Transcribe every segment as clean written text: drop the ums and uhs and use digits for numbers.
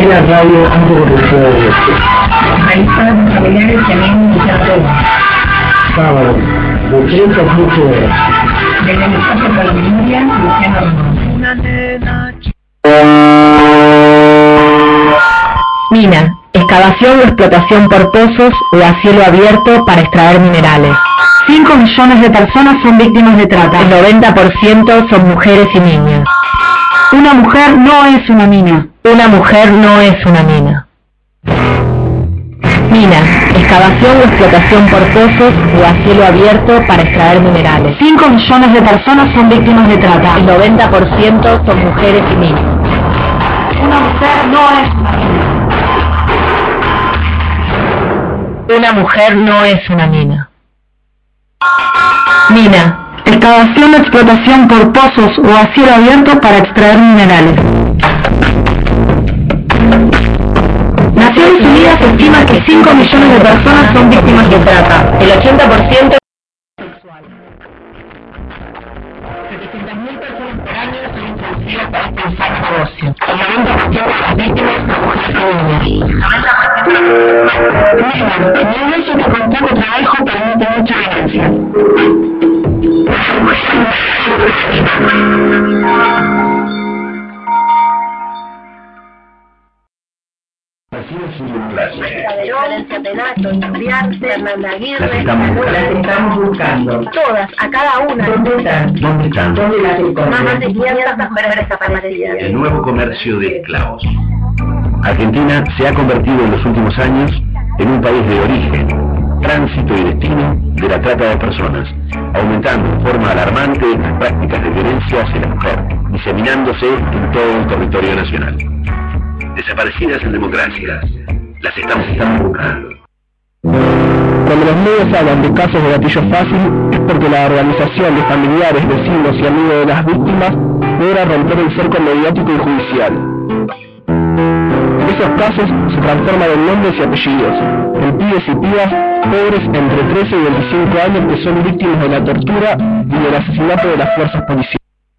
la radio antes de que suceda esto? Revistas familiares que a mí me hicieron todo. Sábado, de 30 a 15 horas. Desde mi casa por la memoria, Luciano Román. Mina, excavación o explotación por pozos o a cielo abierto para extraer minerales. 5 millones de personas son víctimas de trata. El 90% son mujeres y niñas. Una mujer no es una mina. Una mujer no es una mina. Mina, excavación o explotación por pozos o a cielo abierto para extraer minerales. 5 millones de personas son víctimas de trata. El 90% son mujeres y niños. Una mujer no es una mina. Una mujer no es una mina. Mina, excavación o explotación por pozos o a cielo abierto para extraer minerales. Naciones Unidas estima que 5 millones de personas son víctimas de trata. El 80% sexual. 700.000 personas por año son introducidas para este insano negocio. El 90% de las víctimas son mujeres y niñas. El negocio de continuo trabajo permite mucha ganancia. Las estamos buscando. Todas, a cada una. ¿Dónde están? ¿Dónde están? ¿Dónde las encontramos? Más de 500 mujeres desaparecidas. El nuevo comercio de esclavos. Argentina se ha convertido en los últimos años en un país de origen, tránsito y destino de la trata de personas, aumentando en forma alarmante las prácticas de violencia hacia la mujer, diseminándose en todo el territorio nacional. Desaparecidas en democracia, las estamos buscando. Cuando los medios hablan de casos de gatillo fácil, es porque la organización de familiares, vecinos y amigos de las víctimas logra romper el cerco mediático y judicial. Esos casos se transforman en nombres y apellidos, en pibes y pibas pobres entre 13 y 25 años que son víctimas de la tortura y del asesinato de las fuerzas policiales.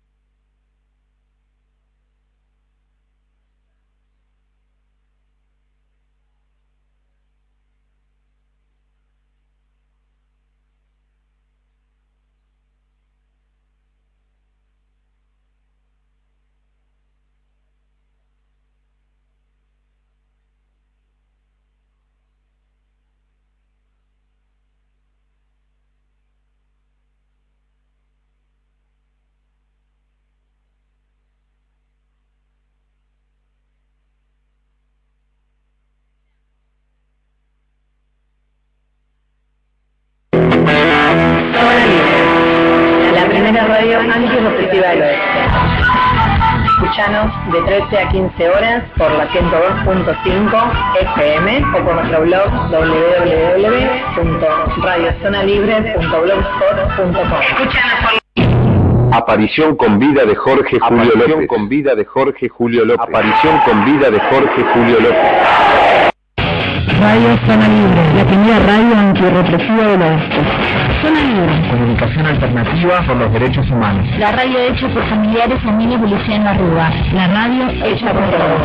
Escuchanos de 13 a 15 horas por la 102.5 FM o por nuestro blog www.radiozonalibre.blogspot.com. Aparición con vida de Jorge Julio López. Aparición con vida de Jorge Julio López. Aparición con vida de Jorge Julio López. Radio Zona Libre, la primera radio antirrepresiva del oeste. Zona Libre. Comunicación alternativa por los derechos humanos. La radio hecha por familiares de Emilio Luciano Arruga. La radio hecha por todos.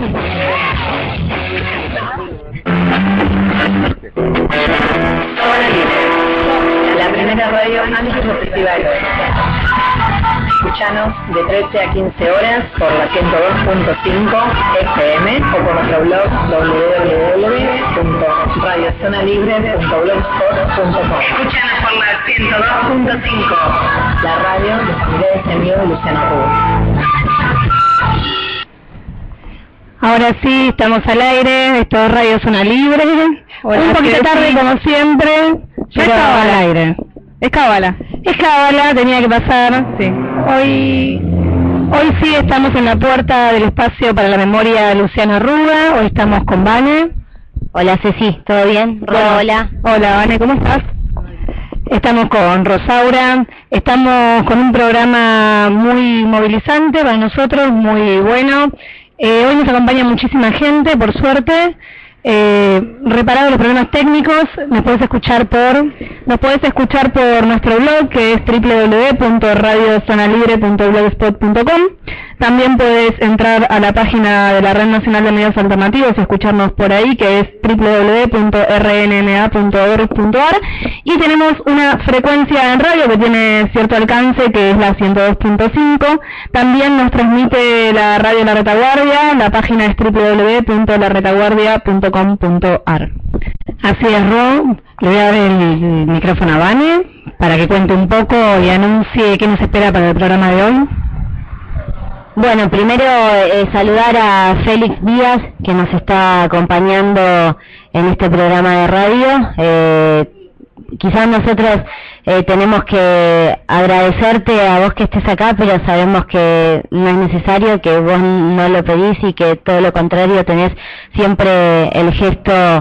Zona Libre, la primera radio antirrepresiva del oeste. Escuchanos de 13 a 15 horas por la 102.5 FM o por nuestro blog www.radiozonalibre.blogspot.com. Escuchanos por la 102.5, la radio de familiares de Emilio Luciano Arruga. Ahora sí, estamos al aire, esto es Radio Zona Libre. Hola, un poquito tarde como siempre, ya estaba al aire. Es cábala, tenía que pasar, sí. Hoy sí estamos en la puerta del espacio para la memoria de Luciano Arruga, hoy estamos con Vane. Hola Ceci, ¿todo bien? Hola. Hola Vane, ¿cómo estás? Estamos con Rosaura, estamos con un programa muy movilizante para nosotros, muy bueno. Hoy nos acompaña muchísima gente, por suerte. Reparados los problemas técnicos, nos puedes escuchar por nuestro blog que es www.radiozonalibre.blogspot.com. También puedes entrar a la página de la Red Nacional de Medios Alternativos y escucharnos por ahí, que es www.rnma.org.ar, y tenemos una frecuencia en radio que tiene cierto alcance, que es la 102.5. También nos transmite la radio La Retaguardia, la página es www.laretaguardia.com.ar. Así es, Ro. Le voy a dar el micrófono a Vane para que cuente un poco y anuncie qué nos espera para el programa de hoy. Bueno, primero saludar a Félix Díaz, que nos está acompañando en este programa de radio. Quizás nosotros tenemos que agradecerte a vos que estés acá, pero sabemos que no es necesario, que vos no lo pedís y que todo lo contrario tenés siempre el gesto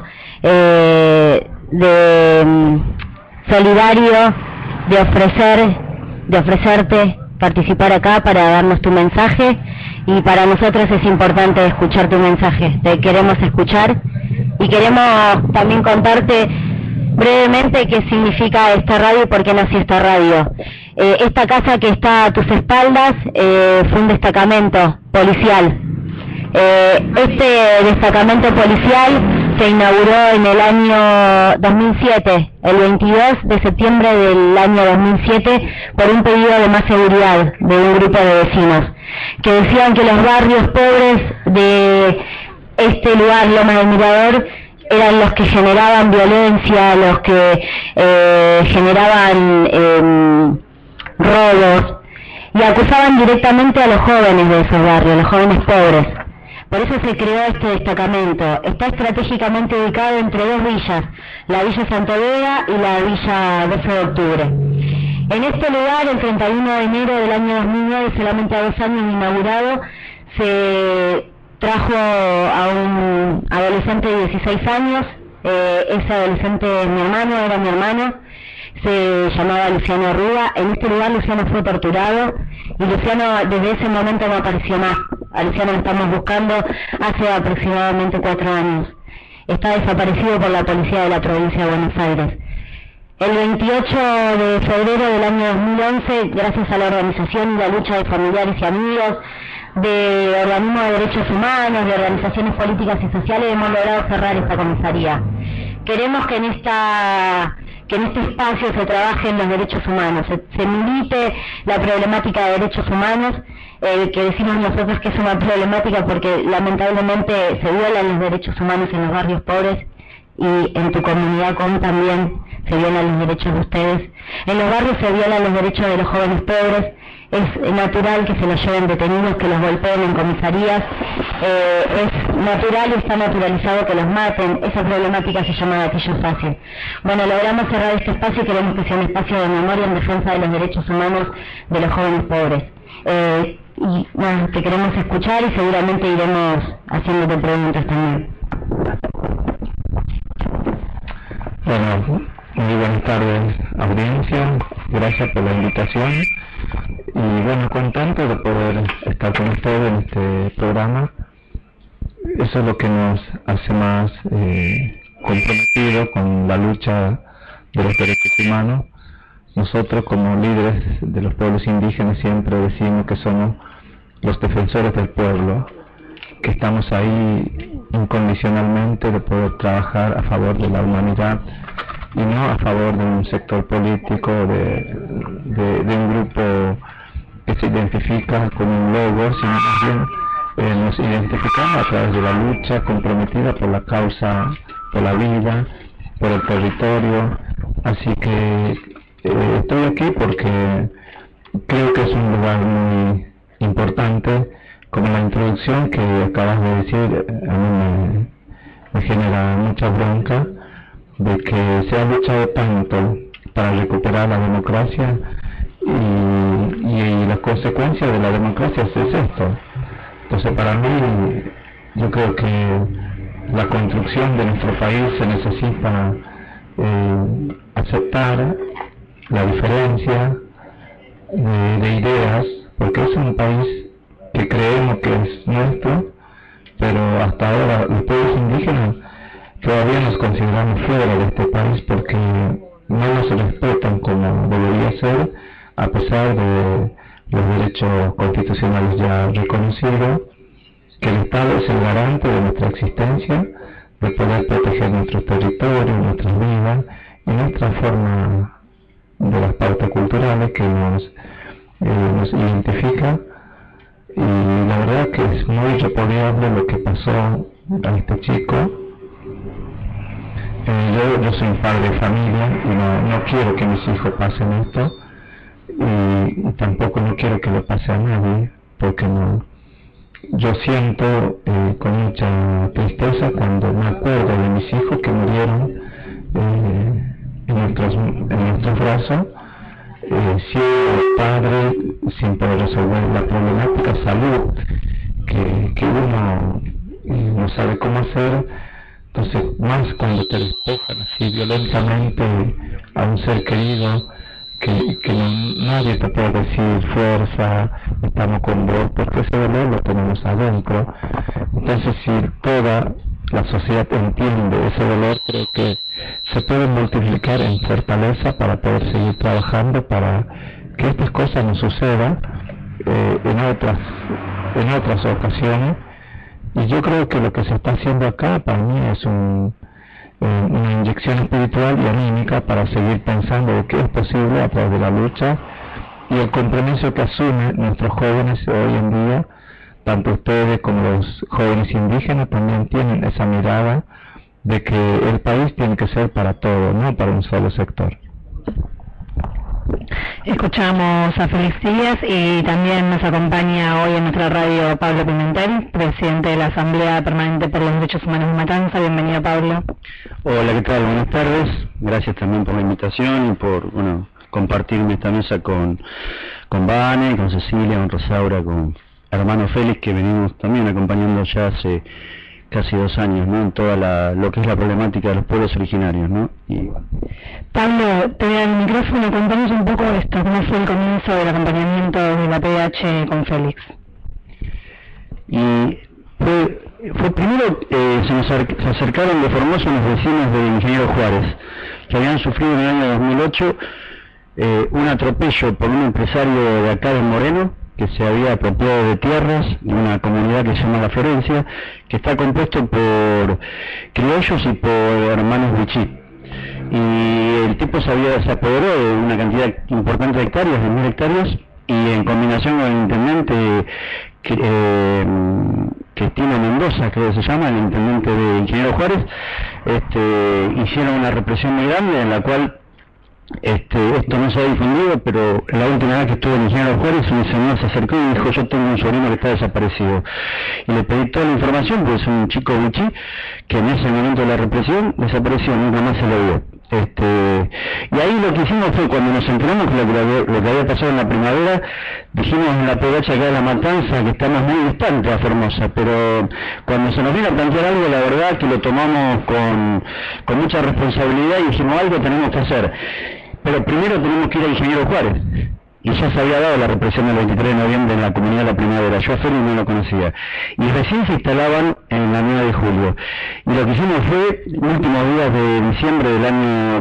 de solidario, de ofrecerte participar acá para darnos tu mensaje, y para nosotros es importante escuchar tu mensaje. Te queremos escuchar y queremos también contarte brevemente qué significa esta radio y por qué nació esta radio. Esta casa que está a tus espaldas fue un destacamento policial. Este destacamento policial se inauguró en el año 2007, el 22 de septiembre del año 2007, por un pedido de más seguridad de un grupo de vecinos, que decían que los barrios pobres de este lugar, Loma del Mirador, eran los que generaban violencia, los que generaban robos, y acusaban directamente a los jóvenes de esos barrios, los jóvenes pobres. Por eso se creó este destacamento. Está estratégicamente ubicado entre dos villas, la Villa Santovega y la Villa 12 de Octubre. En este lugar, el 31 de enero del año 2009, solamente a 2 años de inaugurado, se trajo a un adolescente de 16 años. Ese adolescente era mi hermano, se llamaba Luciano Rúa. En este lugar Luciano fue torturado y Luciano desde ese momento no apareció más. A Luciano lo estamos buscando hace aproximadamente 4 años. Está desaparecido por la policía de la provincia de Buenos Aires. El 28 de febrero del año 2011, gracias a la organización y la lucha de familiares y amigos, de organismos de derechos humanos, de organizaciones políticas y sociales, hemos logrado cerrar esta comisaría. Queremos que en este espacio se trabaje en los derechos humanos, se milite la problemática de derechos humanos, que decimos nosotros que es una problemática porque lamentablemente se violan los derechos humanos en los barrios pobres, y en tu comunidad también se violan los derechos de ustedes. En los barrios se violan los derechos de los jóvenes pobres. Es natural que se los lleven detenidos, que los golpeen en comisarías, es natural y está naturalizado que los maten. Esa problemática se llama gatillo fácil. Bueno, logramos cerrar este espacio y queremos que sea un espacio de memoria en defensa de los derechos humanos de los jóvenes pobres. Y bueno, te queremos escuchar y seguramente iremos haciéndote preguntas también. Bueno, muy buenas tardes, audiencia, gracias por la invitación. Y bueno, contento de poder estar con ustedes en este programa. Eso es lo que nos hace más comprometidos con la lucha de los derechos humanos. Nosotros como líderes de los pueblos indígenas siempre decimos que somos los defensores del pueblo, que estamos ahí incondicionalmente de poder trabajar a favor de la humanidad y no a favor de un sector político, de un grupo que se identifica con un logo, sino más bien nos identificamos a través de la lucha comprometida por la causa, por la vida, por el territorio. Así que estoy aquí porque creo que es un lugar muy importante, como la introducción que acabas de decir. A mí me genera mucha bronca de que se ha luchado tanto para recuperar la democracia y la consecuencia de la democracia es esto. Entonces para mí, yo creo que la construcción de nuestro país se necesita aceptar la diferencia de ideas, porque es un país que creemos que es nuestro, pero hasta ahora los pueblos indígenas todavía nos consideramos fuera de este país porque no nos respetan como debería ser, a pesar de los derechos constitucionales ya reconocidos, que el Estado es el garante de nuestra existencia, de poder proteger nuestros territorios, nuestras vidas y nuestra forma de las pautas culturales que nos identifica. Y la verdad que es muy repudiable lo que pasó a este chico. Yo soy un padre de familia y no quiero que mis hijos pasen esto, y tampoco no quiero que le pase a nadie, porque yo siento con mucha tristeza cuando me acuerdo de mis hijos que murieron en nuestros brazos, siendo padre sin poder resolver la problemática de salud que uno no sabe cómo hacer. Entonces, más cuando te despojan así violentamente a un ser querido, que nadie te puede decir fuerza, estamos con vos, porque ese dolor lo tenemos adentro. Entonces, si toda la sociedad entiende ese dolor, creo que se puede multiplicar en fortaleza para poder seguir trabajando para que estas cosas no sucedan en otras ocasiones. Y yo creo que lo que se está haciendo acá para mí es una inyección espiritual y anímica para seguir pensando de que es posible a través de la lucha y el compromiso que asumen nuestros jóvenes hoy en día. Tanto ustedes como los jóvenes indígenas también tienen esa mirada de que el país tiene que ser para todos, no para un solo sector. Escuchamos a Félix Díaz y también nos acompaña hoy en nuestra radio Pablo Pimentel, presidente de la Asamblea Permanente por los Derechos Humanos de Matanza. Bienvenido, Pablo. Hola, ¿qué tal? Buenas tardes. Gracias también por la invitación y por compartir esta mesa con Vane, con Cecilia, con Rosaura, con hermano Félix, que venimos también acompañando ya hace casi 2 años, ¿no? En toda lo que es la problemática de los pueblos originarios, ¿no? Y Pablo, te doy el micrófono, contamos un poco esto, cómo fue el comienzo del acompañamiento de la PDH con Félix. Y fue primero, se acercaron de Formosa unos vecinos de Ingeniero Juárez, que habían sufrido en el año 2008 un atropello por un empresario de acá de Moreno, que se había apropiado de tierras de una comunidad que se llama La Florencia, que está compuesto por criollos y por hermanos wichí. Y el tipo se apoderó de una cantidad importante de hectáreas, de 1000 hectáreas, y en combinación con el intendente Cristino Mendoza, creo que se llama, el intendente de Ingeniero Juárez, hicieron una represión muy grande en la cual esto no se ha difundido, pero la última vez que estuve en Ingeniero Juárez, un señor se acercó y dijo: yo tengo un sobrino que está desaparecido, y le pedí toda la información, porque es un chico wichí que en ese momento de la represión desapareció, nunca más se lo vio. Y ahí lo que hicimos fue, cuando nos enteramos de lo que había pasado en la primavera, dijimos en la PDH acá de La Matanza que estamos muy distantes a Formosa, pero cuando se nos vino a plantear algo, la verdad que lo tomamos con mucha responsabilidad y dijimos: algo tenemos que hacer, pero primero tenemos que ir a Ingeniero Juárez. Y ya se había dado la represión del 23 de noviembre en la comunidad de La Primavera. Yo a Félix no lo conocía. Y recién se instalaban en la 9 de julio. Y lo que hicimos fue, últimos días de diciembre del año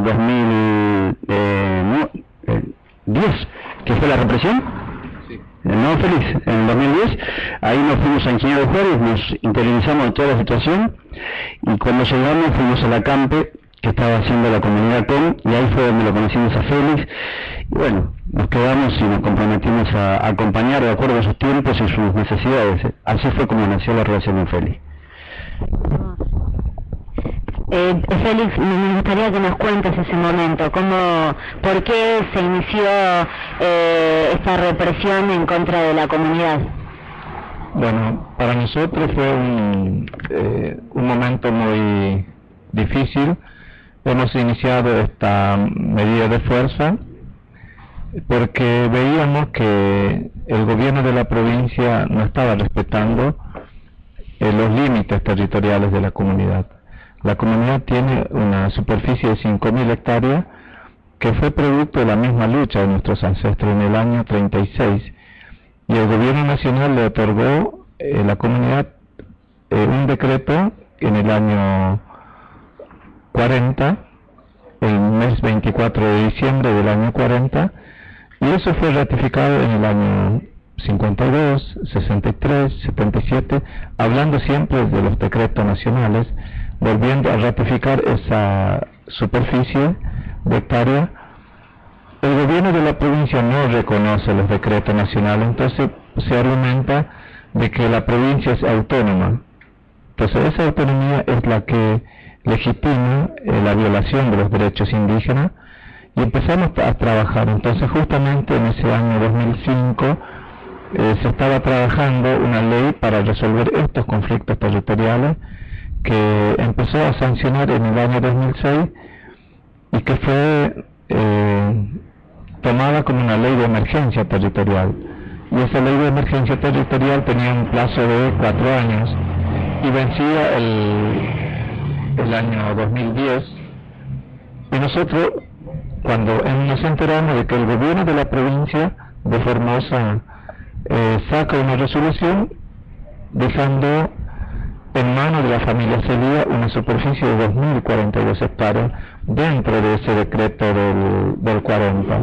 2010, que fue la represión. Sí. ¿No, Félix? En 2010, ahí nos fuimos a Ingeniero Juárez, nos interiorizamos de toda la situación, y cuando llegamos fuimos a la campe que estaba haciendo la comunidad y ahí fue donde lo conocimos a Félix, y bueno, nos quedamos y nos comprometimos a acompañar de acuerdo a sus tiempos y sus necesidades. Así fue como nació la relación con Félix. Félix, me gustaría que nos cuentes ese momento, por qué se inició esta represión en contra de la comunidad. Bueno, para nosotros fue un momento muy difícil. Hemos iniciado esta medida de fuerza porque veíamos que el gobierno de la provincia no estaba respetando los límites territoriales de la comunidad. La comunidad tiene una superficie de 5.000 hectáreas que fue producto de la misma lucha de nuestros ancestros en el año 36, y el gobierno nacional le otorgó a la comunidad un decreto en el año 40, el mes 24 de diciembre del año 40, Y eso fue ratificado en el año 52, 63, 77, hablando siempre de los decretos nacionales, volviendo a ratificar esa superficie de hectárea. El gobierno de la provincia no reconoce los decretos nacionales, entonces se argumenta de que la provincia es autónoma. Entonces esa autonomía es la que legitima la violación de los derechos indígenas, y empezamos a trabajar. Entonces justamente en ese año 2005 se estaba trabajando una ley para resolver estos conflictos territoriales, que empezó a sancionar en el año 2006 y que fue tomada como una ley de emergencia territorial. Y esa ley de emergencia territorial tenía un plazo de 4 años y vencía el año 2010. Y nosotros, cuando nos enteramos de que el gobierno de la provincia de Formosa saca una resolución dejando en manos de la familia Celía una superficie de 2.042 hectáreas dentro de ese decreto del 40.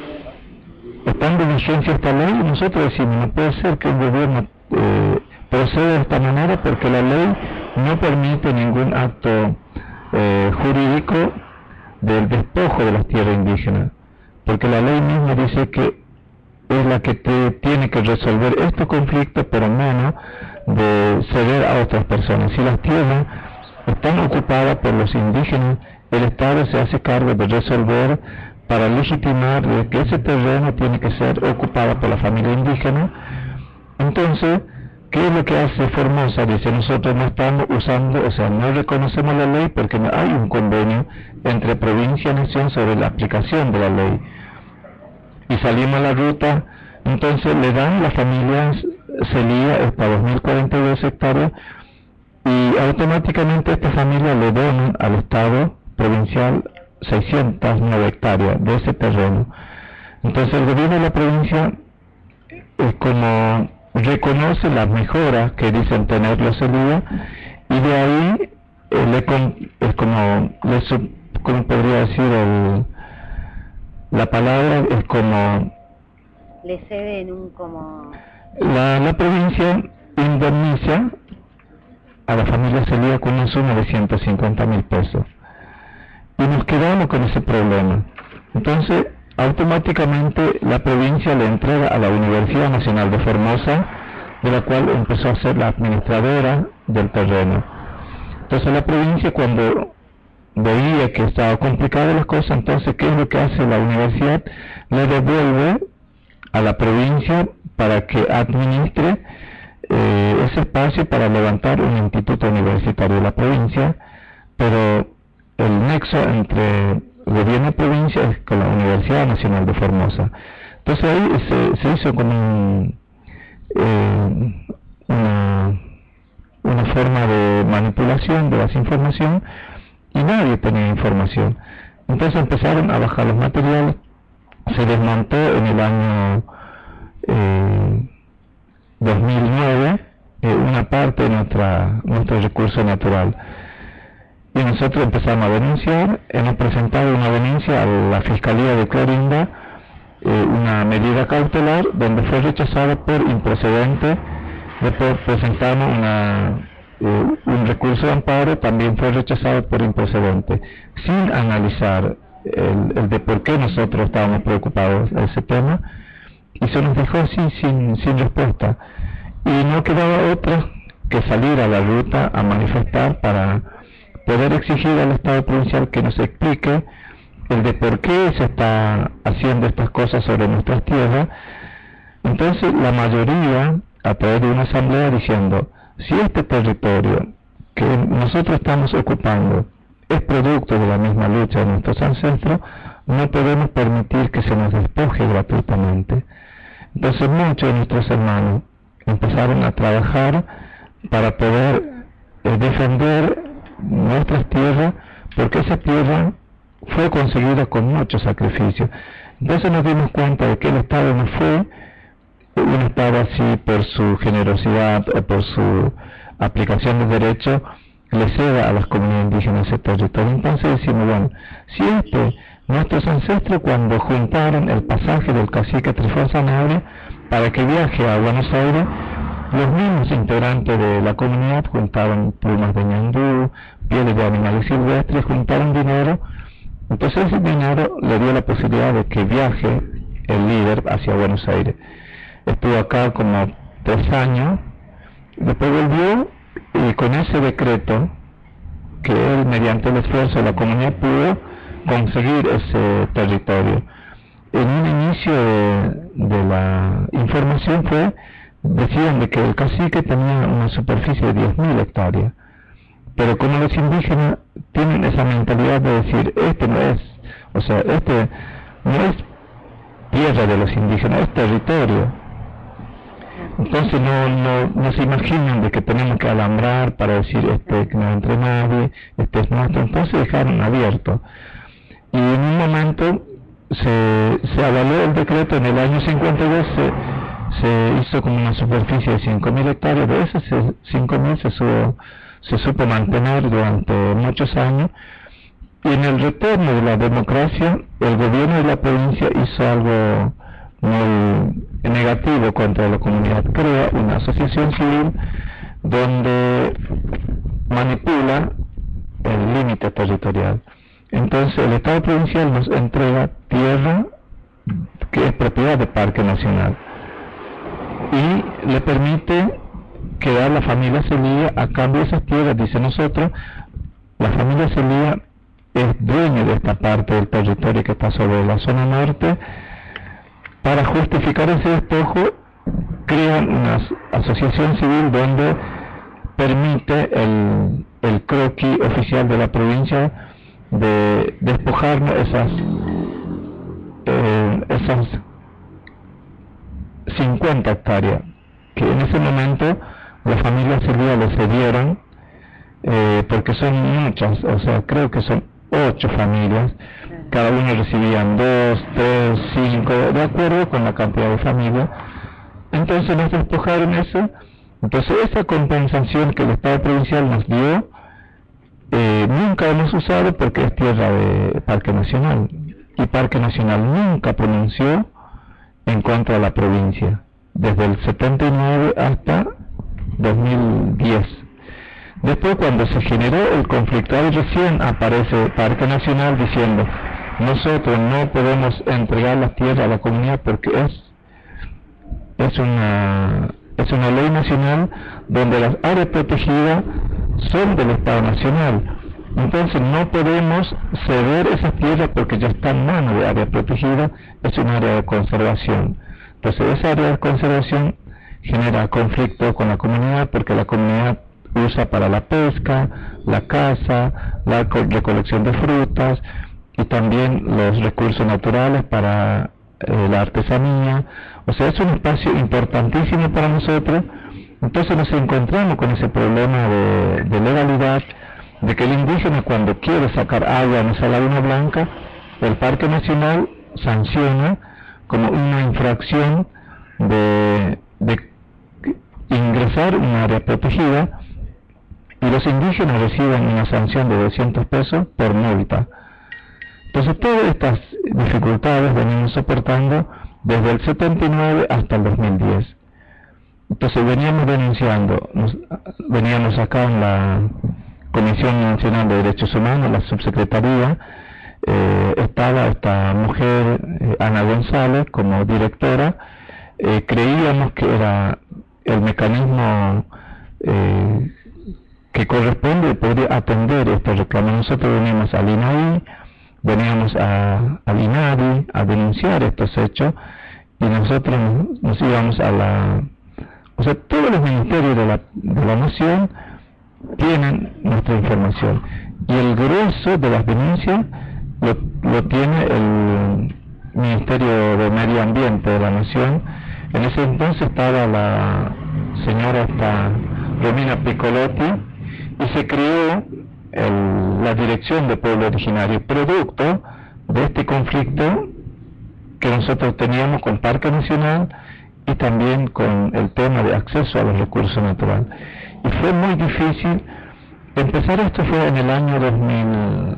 Estando en vigencia esta ley, nosotros decimos, no puede ser que un gobierno proceda de esta manera, porque la ley no permite ningún acto jurídico del despojo de las tierras indígenas, porque la ley misma dice que es la que tiene que resolver estos conflictos, pero menos de ceder a otras personas. Si las tierras están ocupadas por los indígenas, el Estado se hace cargo de resolver para legitimar que ese terreno tiene que ser ocupado por la familia indígena. Entonces, ¿qué es lo que hace Formosa? Dice, nosotros no estamos usando, o sea, no reconocemos la ley porque no hay un convenio entre provincia y nación sobre la aplicación de la ley. Y salimos a la ruta, entonces le dan a las familias Celía hasta 2.042 hectáreas, y automáticamente esta familia le donan al Estado provincial 609 hectáreas de ese terreno. Entonces el gobierno de la provincia es como reconoce las mejoras que dicen tener los Celía, y de ahí es como podría decir la palabra, es como le ceden un como la provincia indemniza a la familia Celía con una suma de 150.000 pesos, y nos quedamos con ese problema. Entonces automáticamente la provincia le entrega a la Universidad Nacional de Formosa, de la cual empezó a ser la administradora del terreno. Entonces la provincia, cuando veía que estaba complicada las cosas, entonces ¿qué es lo que hace la universidad? Le devuelve a la provincia para que administre ese espacio para levantar un instituto universitario de la provincia, pero el nexo entre gobierno y provincia es con la Universidad Nacional de Formosa. Entonces ahí se hizo como una forma de manipulación de la información, y nadie tenía información. Entonces empezaron a bajar los materiales, se desmontó en el año 2009 una parte de nuestro recurso natural, y nosotros empezamos a denunciar. Hemos presentado una denuncia a la Fiscalía de Clorinda, una medida cautelar donde fue rechazada por improcedente. Después presentamos un recurso de amparo, también fue rechazado por improcedente, sin analizar el de por qué nosotros estábamos preocupados de ese tema, y se nos dejó así sin respuesta, y no quedaba otra que salir a la ruta a manifestar para poder exigir al Estado provincial que nos explique el de por qué se está haciendo estas cosas sobre nuestras tierras. Entonces la mayoría, a través de una asamblea, diciendo, si este territorio que nosotros estamos ocupando es producto de la misma lucha de nuestros ancestros, no podemos permitir que se nos despoje gratuitamente. Entonces muchos de nuestros hermanos empezaron a trabajar para poder defender nuestras tierras, porque esa tierra fue conseguida con mucho sacrificio. Entonces nos dimos cuenta de que el Estado no fue un Estado así por su generosidad o por su aplicación de derecho le ceda a las comunidades indígenas ese territorio. Entonces decimos, bueno, si este nuestros ancestros cuando juntaron el pasaje del cacique Trifón Sanabria para que viaje a Buenos Aires, los mismos integrantes de la comunidad juntaron plumas de ñandú, pieles de animales silvestres, juntaron dinero. Entonces ese dinero le dio la posibilidad de que viaje el líder hacia Buenos Aires. Estuvo acá como 3 años, después volvió y con ese decreto que él mediante el esfuerzo de la comunidad pudo conseguir ese territorio. En un inicio de la información decían de que el cacique tenía una superficie de 10.000 hectáreas, pero como los indígenas tienen esa mentalidad de decir, este no es tierra de los indígenas, es territorio. Entonces no se imaginan de que tenemos que alambrar para decir que no entre nadie, este es nuestro. Entonces dejaron abierto. Y en un momento se avaló el decreto en el año 52, se hizo como una superficie de 5.000 hectáreas. De esas 5.000 se supo mantener durante muchos años. Y en el retorno de la democracia, el gobierno de la provincia hizo algo muy negativo contra la comunidad. Crea una asociación civil donde manipula el límite territorial. Entonces el Estado provincial nos entrega tierra que es propiedad de Parque Nacional y le permite quedar la familia Celía a cambio de esas tierras. Dice, nosotros, la familia Celía es dueño de esta parte del territorio que está sobre la zona norte. Para justificar ese despojo, crean una asociación civil donde permite el croquis oficial de la provincia de despojarnos esas 50 hectáreas, que en ese momento las familias Celía le cedieron, porque son muchas, creo que son 8 familias, cada uno recibían 2, 3, 5, de acuerdo con la cantidad de familias. Entonces nos despojaron eso. Entonces esa compensación que el Estado provincial nos dio, nunca hemos usado porque es tierra de Parque Nacional, y Parque Nacional nunca pronunció en contra de la provincia, desde el 79 hasta 2010. Después, cuando se generó el conflicto, ahí recién aparece Parque Nacional diciendo, nosotros no podemos entregar las tierras a la comunidad porque es una ley nacional donde las áreas protegidas son del Estado Nacional. Entonces no podemos ceder esas tierras porque ya está en manos de área protegida, es un área de conservación. Entonces esa área de conservación genera conflicto con la comunidad porque la comunidad usa para la pesca, la caza, la recolección de frutas y también los recursos naturales para la artesanía. Es un espacio importantísimo para nosotros. Entonces nos encontramos con ese problema de legalidad, de que el indígena cuando quiere sacar agua en esa laguna blanca, el Parque Nacional sanciona como una infracción de ingresar en un área protegida, y los indígenas reciben una sanción de 200 pesos por multa. Entonces todas estas dificultades venimos soportando desde el 79 hasta el 2010. Entonces veníamos denunciando, veníamos acá en la Comisión Nacional de Derechos Humanos, la subsecretaría, estaba esta mujer, Ana González, como directora. Creíamos que era el mecanismo que corresponde y podría atender este reclamo. Nosotros veníamos al INAI, veníamos al INADI a denunciar estos hechos, y nosotros nos íbamos a todos los ministerios de la nación tienen nuestra información, y el grueso de las denuncias lo tiene el Ministerio de Medio Ambiente de la nación. En ese entonces estaba la señora Romina Piccolotti, y se creó la Dirección de Pueblo Originario, producto de este conflicto que nosotros teníamos con Parque Nacional y también con el tema de acceso a los recursos naturales. Y fue muy difícil empezar. Esto fue en el año 2004,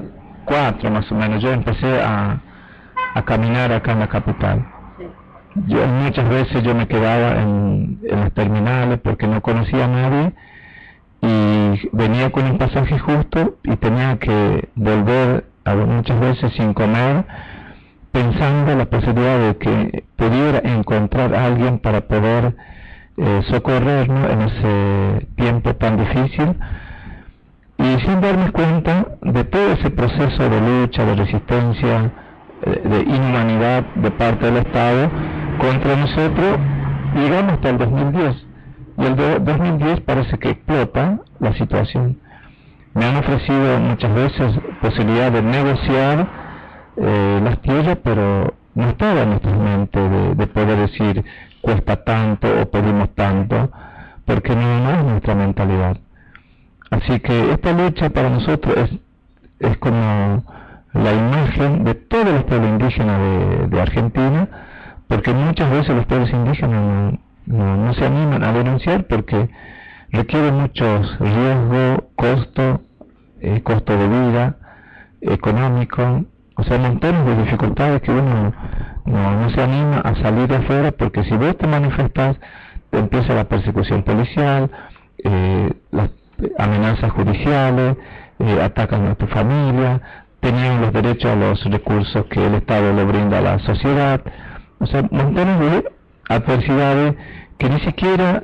2004 más o menos, yo empecé a caminar acá en la capital. Muchas veces yo me quedaba en las terminales porque no conocía a nadie y venía con un pasaje justo y tenía que volver muchas veces sin comer, pensando la posibilidad de que pudiera encontrar a alguien para poder socorrernos en ese tiempo tan difícil, y sin darme cuenta de todo ese proceso de lucha, de resistencia, de inhumanidad de parte del Estado contra nosotros. Llegamos hasta el 2010 y el 2010 parece que explota la situación. Me han ofrecido muchas veces posibilidad de negociar las tierras, pero no estaba en nuestra mente de poder decir cuesta tanto o pedimos tanto, porque no es nuestra mentalidad. Así que esta lucha para nosotros es como la imagen de todos los pueblos indígenas de Argentina, porque muchas veces los pueblos indígenas no se animan a denunciar porque requiere muchos riesgos, costo de vida, económico, o sea, montones de dificultades que uno no se anima a salir de afuera, porque si vos te manifestás, empieza la persecución policial, las amenazas judiciales, atacan a tu familia, tenían los derechos a los recursos que el Estado le brinda a la sociedad, o sea, montones de adversidades que ni siquiera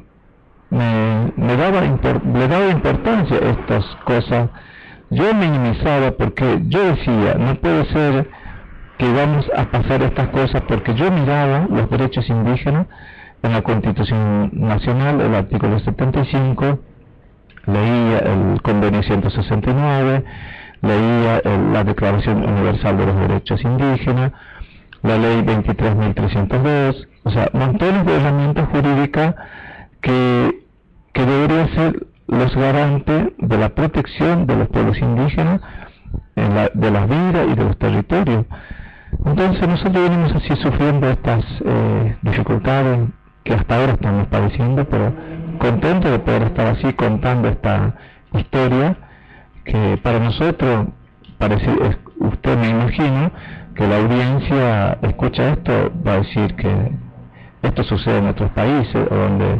le daba importancia a estas cosas. Yo minimizaba porque yo decía, no puede ser que vamos a pasar estas cosas, porque yo miraba los derechos indígenas en la Constitución Nacional, el artículo 75, leía el Convenio 169, leía la Declaración Universal de los Derechos Indígenas, la Ley 23.302, o sea, montones de herramientas jurídicas que deberían ser los garantes de la protección de los pueblos indígenas, de las vidas y de los territorios. Entonces nosotros venimos así sufriendo estas dificultades que hasta ahora estamos padeciendo, pero contentos de poder estar así contando esta historia que para nosotros parece, usted me imagino que la audiencia escucha esto, va a decir que esto sucede en otros países donde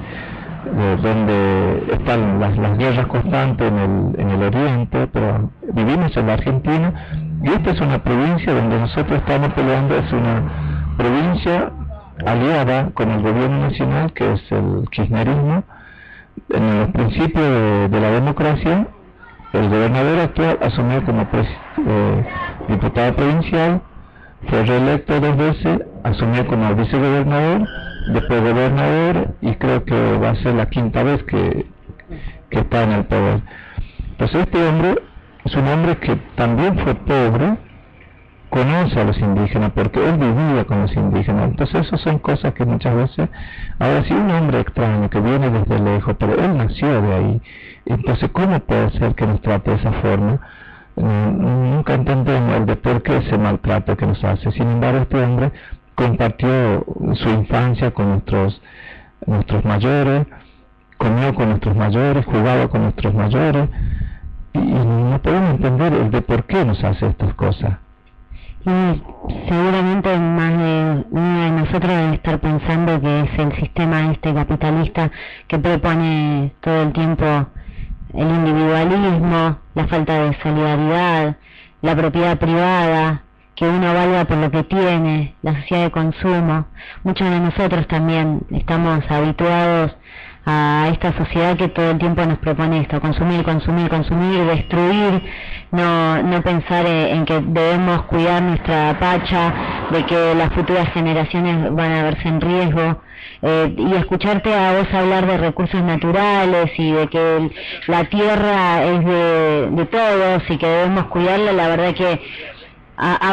están las guerras constantes en el oriente, pero vivimos en la Argentina y esta es una provincia donde nosotros estamos peleando, es una provincia aliada con el gobierno nacional, que es el kirchnerismo. En los principios de la democracia, el gobernador actual asumió como diputado provincial, fue reelecto 2 veces, asumió como vicegobernador, después gobernador, y creo que va a ser la 5ª vez que está en el poder. Entonces este hombre es un hombre que también fue pobre, conoce a los indígenas porque él vivía con los indígenas. Entonces esas son cosas que muchas veces, ahora si un hombre extraño que viene desde lejos, pero él nació de ahí, entonces ¿cómo puede ser que nos trate de esa forma? Nunca entendemos el de por qué ese maltrato que nos hace. Sin embargo, este hombre compartió su infancia con nuestros mayores, comió con nuestros mayores, jugaba con nuestros mayores, y no podemos entender el de por qué nos hace estas cosas. Y seguramente más de uno de nosotros debe estar pensando que es el sistema capitalista que propone todo el tiempo el individualismo, la falta de solidaridad, la propiedad privada, que uno valga por lo que tiene, la sociedad de consumo. Muchos de nosotros también estamos habituados a esta sociedad que todo el tiempo nos propone esto: consumir, destruir, no pensar en que debemos cuidar nuestra pacha, de que las futuras generaciones van a verse en riesgo, y escucharte a vos hablar de recursos naturales y de que la tierra es de todos y que debemos cuidarla, la verdad que a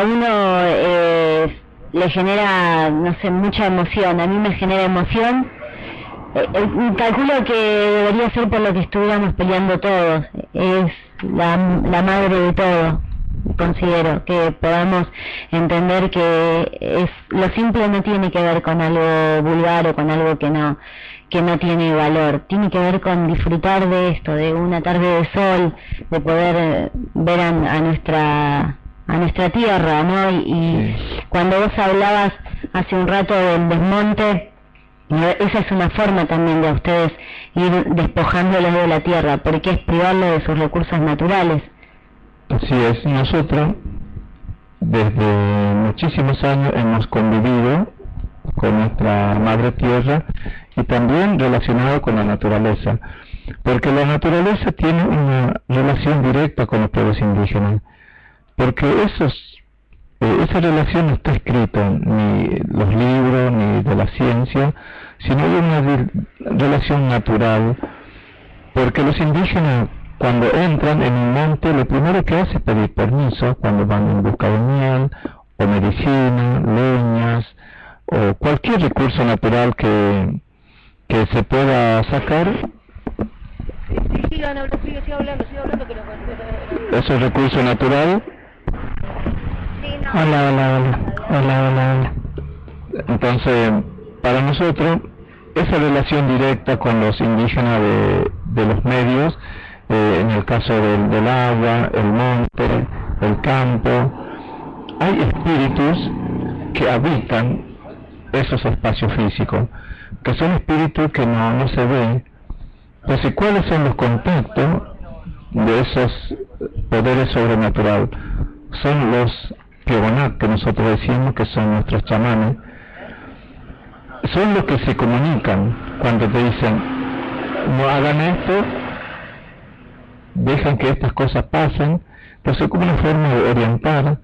uno le genera, no sé, mucha emoción. A mí me genera emoción. Calculo que debería ser por lo que estuviéramos peleando todos. Es la madre de todo. Considero que podamos entender que lo simple no tiene que ver con algo vulgar o con algo que que no tiene valor, tiene que ver con disfrutar de esto, de una tarde de sol, de poder ver a nuestra tierra, ¿no? Y cuando vos hablabas hace un rato del desmonte, esa es una forma también de ustedes ir despojándolos de la tierra, porque es privarlo de sus recursos naturales. Así es, nosotros desde muchísimos años hemos convivido con nuestra madre tierra y también relacionado con la naturaleza, porque la naturaleza tiene una relación directa con los pueblos indígenas, porque esa relación no está escrita ni en los libros ni de la ciencia, sino de una relación natural, porque los indígenas cuando entran en un monte lo primero que hacen es pedir permiso cuando van en busca de miel o medicina, leñas o cualquier recurso natural que se pueda sacar. Sigan hablando que no. Ese recurso natural. Hola. Entonces, para nosotros, esa relación directa con los indígenas de los medios, en el caso del agua, el monte, el campo, hay espíritus que habitan esos espacios físicos, que son espíritus que no se ven. Entonces, ¿cuáles son los contactos de esos poderes sobrenaturales? Son los Piogonac, que nosotros decimos que son nuestros chamanes. Son los que se comunican cuando te dicen no hagan esto, dejan que estas cosas pasen. Entonces, como una forma de orientar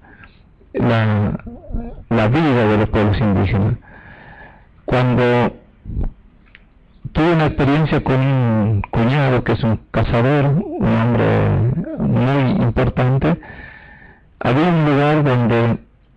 la vida de los pueblos indígenas. Cuando tuve una experiencia con un cuñado que es un cazador, un hombre muy importante, había un lugar donde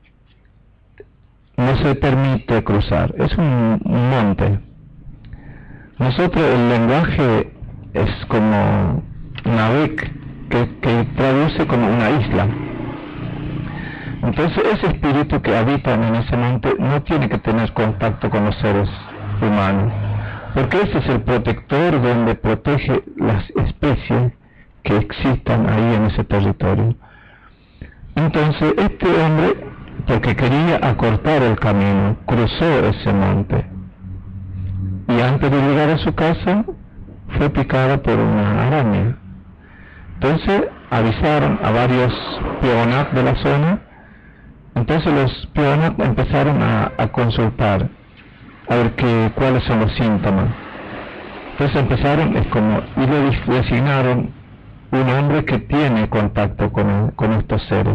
no se permite cruzar, es un monte. Nosotros el lenguaje es como Navek, que traduce como una isla. Entonces ese espíritu que habita en ese monte no tiene que tener contacto con los seres humanos, porque ese es el protector donde protege las especies que existan ahí en ese territorio. Entonces este hombre, porque quería acortar el camino, cruzó ese monte y antes de llegar a su casa fue picado por una araña. Entonces avisaron a varios Piogonac de la zona. Entonces los Piogonac empezaron a consultar a ver cuáles son los síntomas. Entonces empezaron, y le designaron un hombre que tiene contacto con estos seres.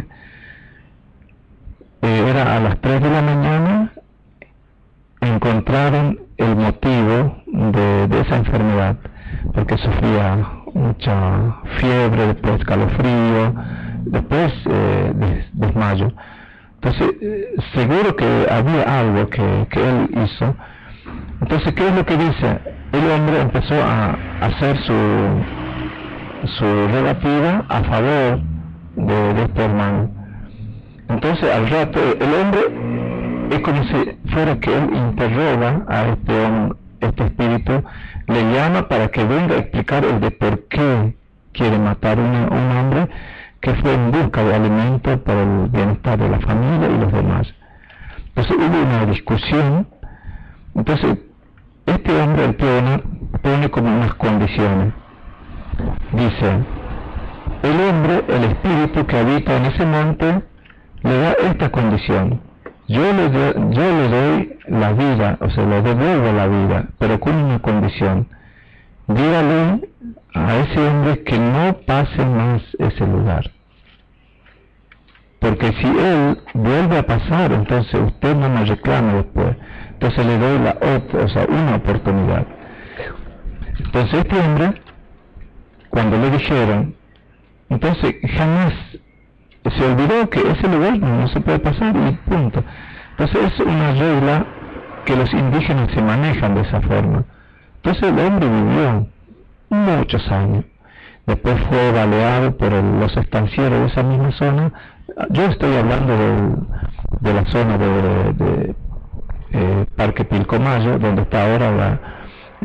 Era a las 3 de la mañana, encontraron el motivo de esa enfermedad, porque sufría mucha fiebre, después calofrío, después desmayo. Entonces, seguro que había algo que él hizo. Entonces, ¿qué es lo que dice? El hombre empezó a hacer su relativa a favor de este hermano. Entonces, al rato, el hombre es como si fuera que él interroga a este espíritu, le llama para que venga a explicar el de por qué quiere matar a un hombre que fue en busca de alimento para el bienestar de la familia y los demás. Entonces hubo una discusión. Entonces este hombre, el Piogonac, pone como unas condiciones. Dice, el hombre, el espíritu que habita en ese monte, le da esta condición: yo le doy la vida, o sea, le devuelvo la vida, pero con una condición: dígale a ese hombre que no pase más ese lugar, porque si él vuelve a pasar, entonces usted no me reclama después. Entonces le doy una oportunidad. Entonces este hombre, cuando le dijeron, entonces jamás se olvidó que ese lugar no se puede pasar y punto. Entonces es una regla que los indígenas se manejan de esa forma. Entonces el hombre vivió muchos años. Después fue baleado por los estancieros de esa misma zona. Yo estoy hablando de la zona de Parque Pilcomayo, donde está ahora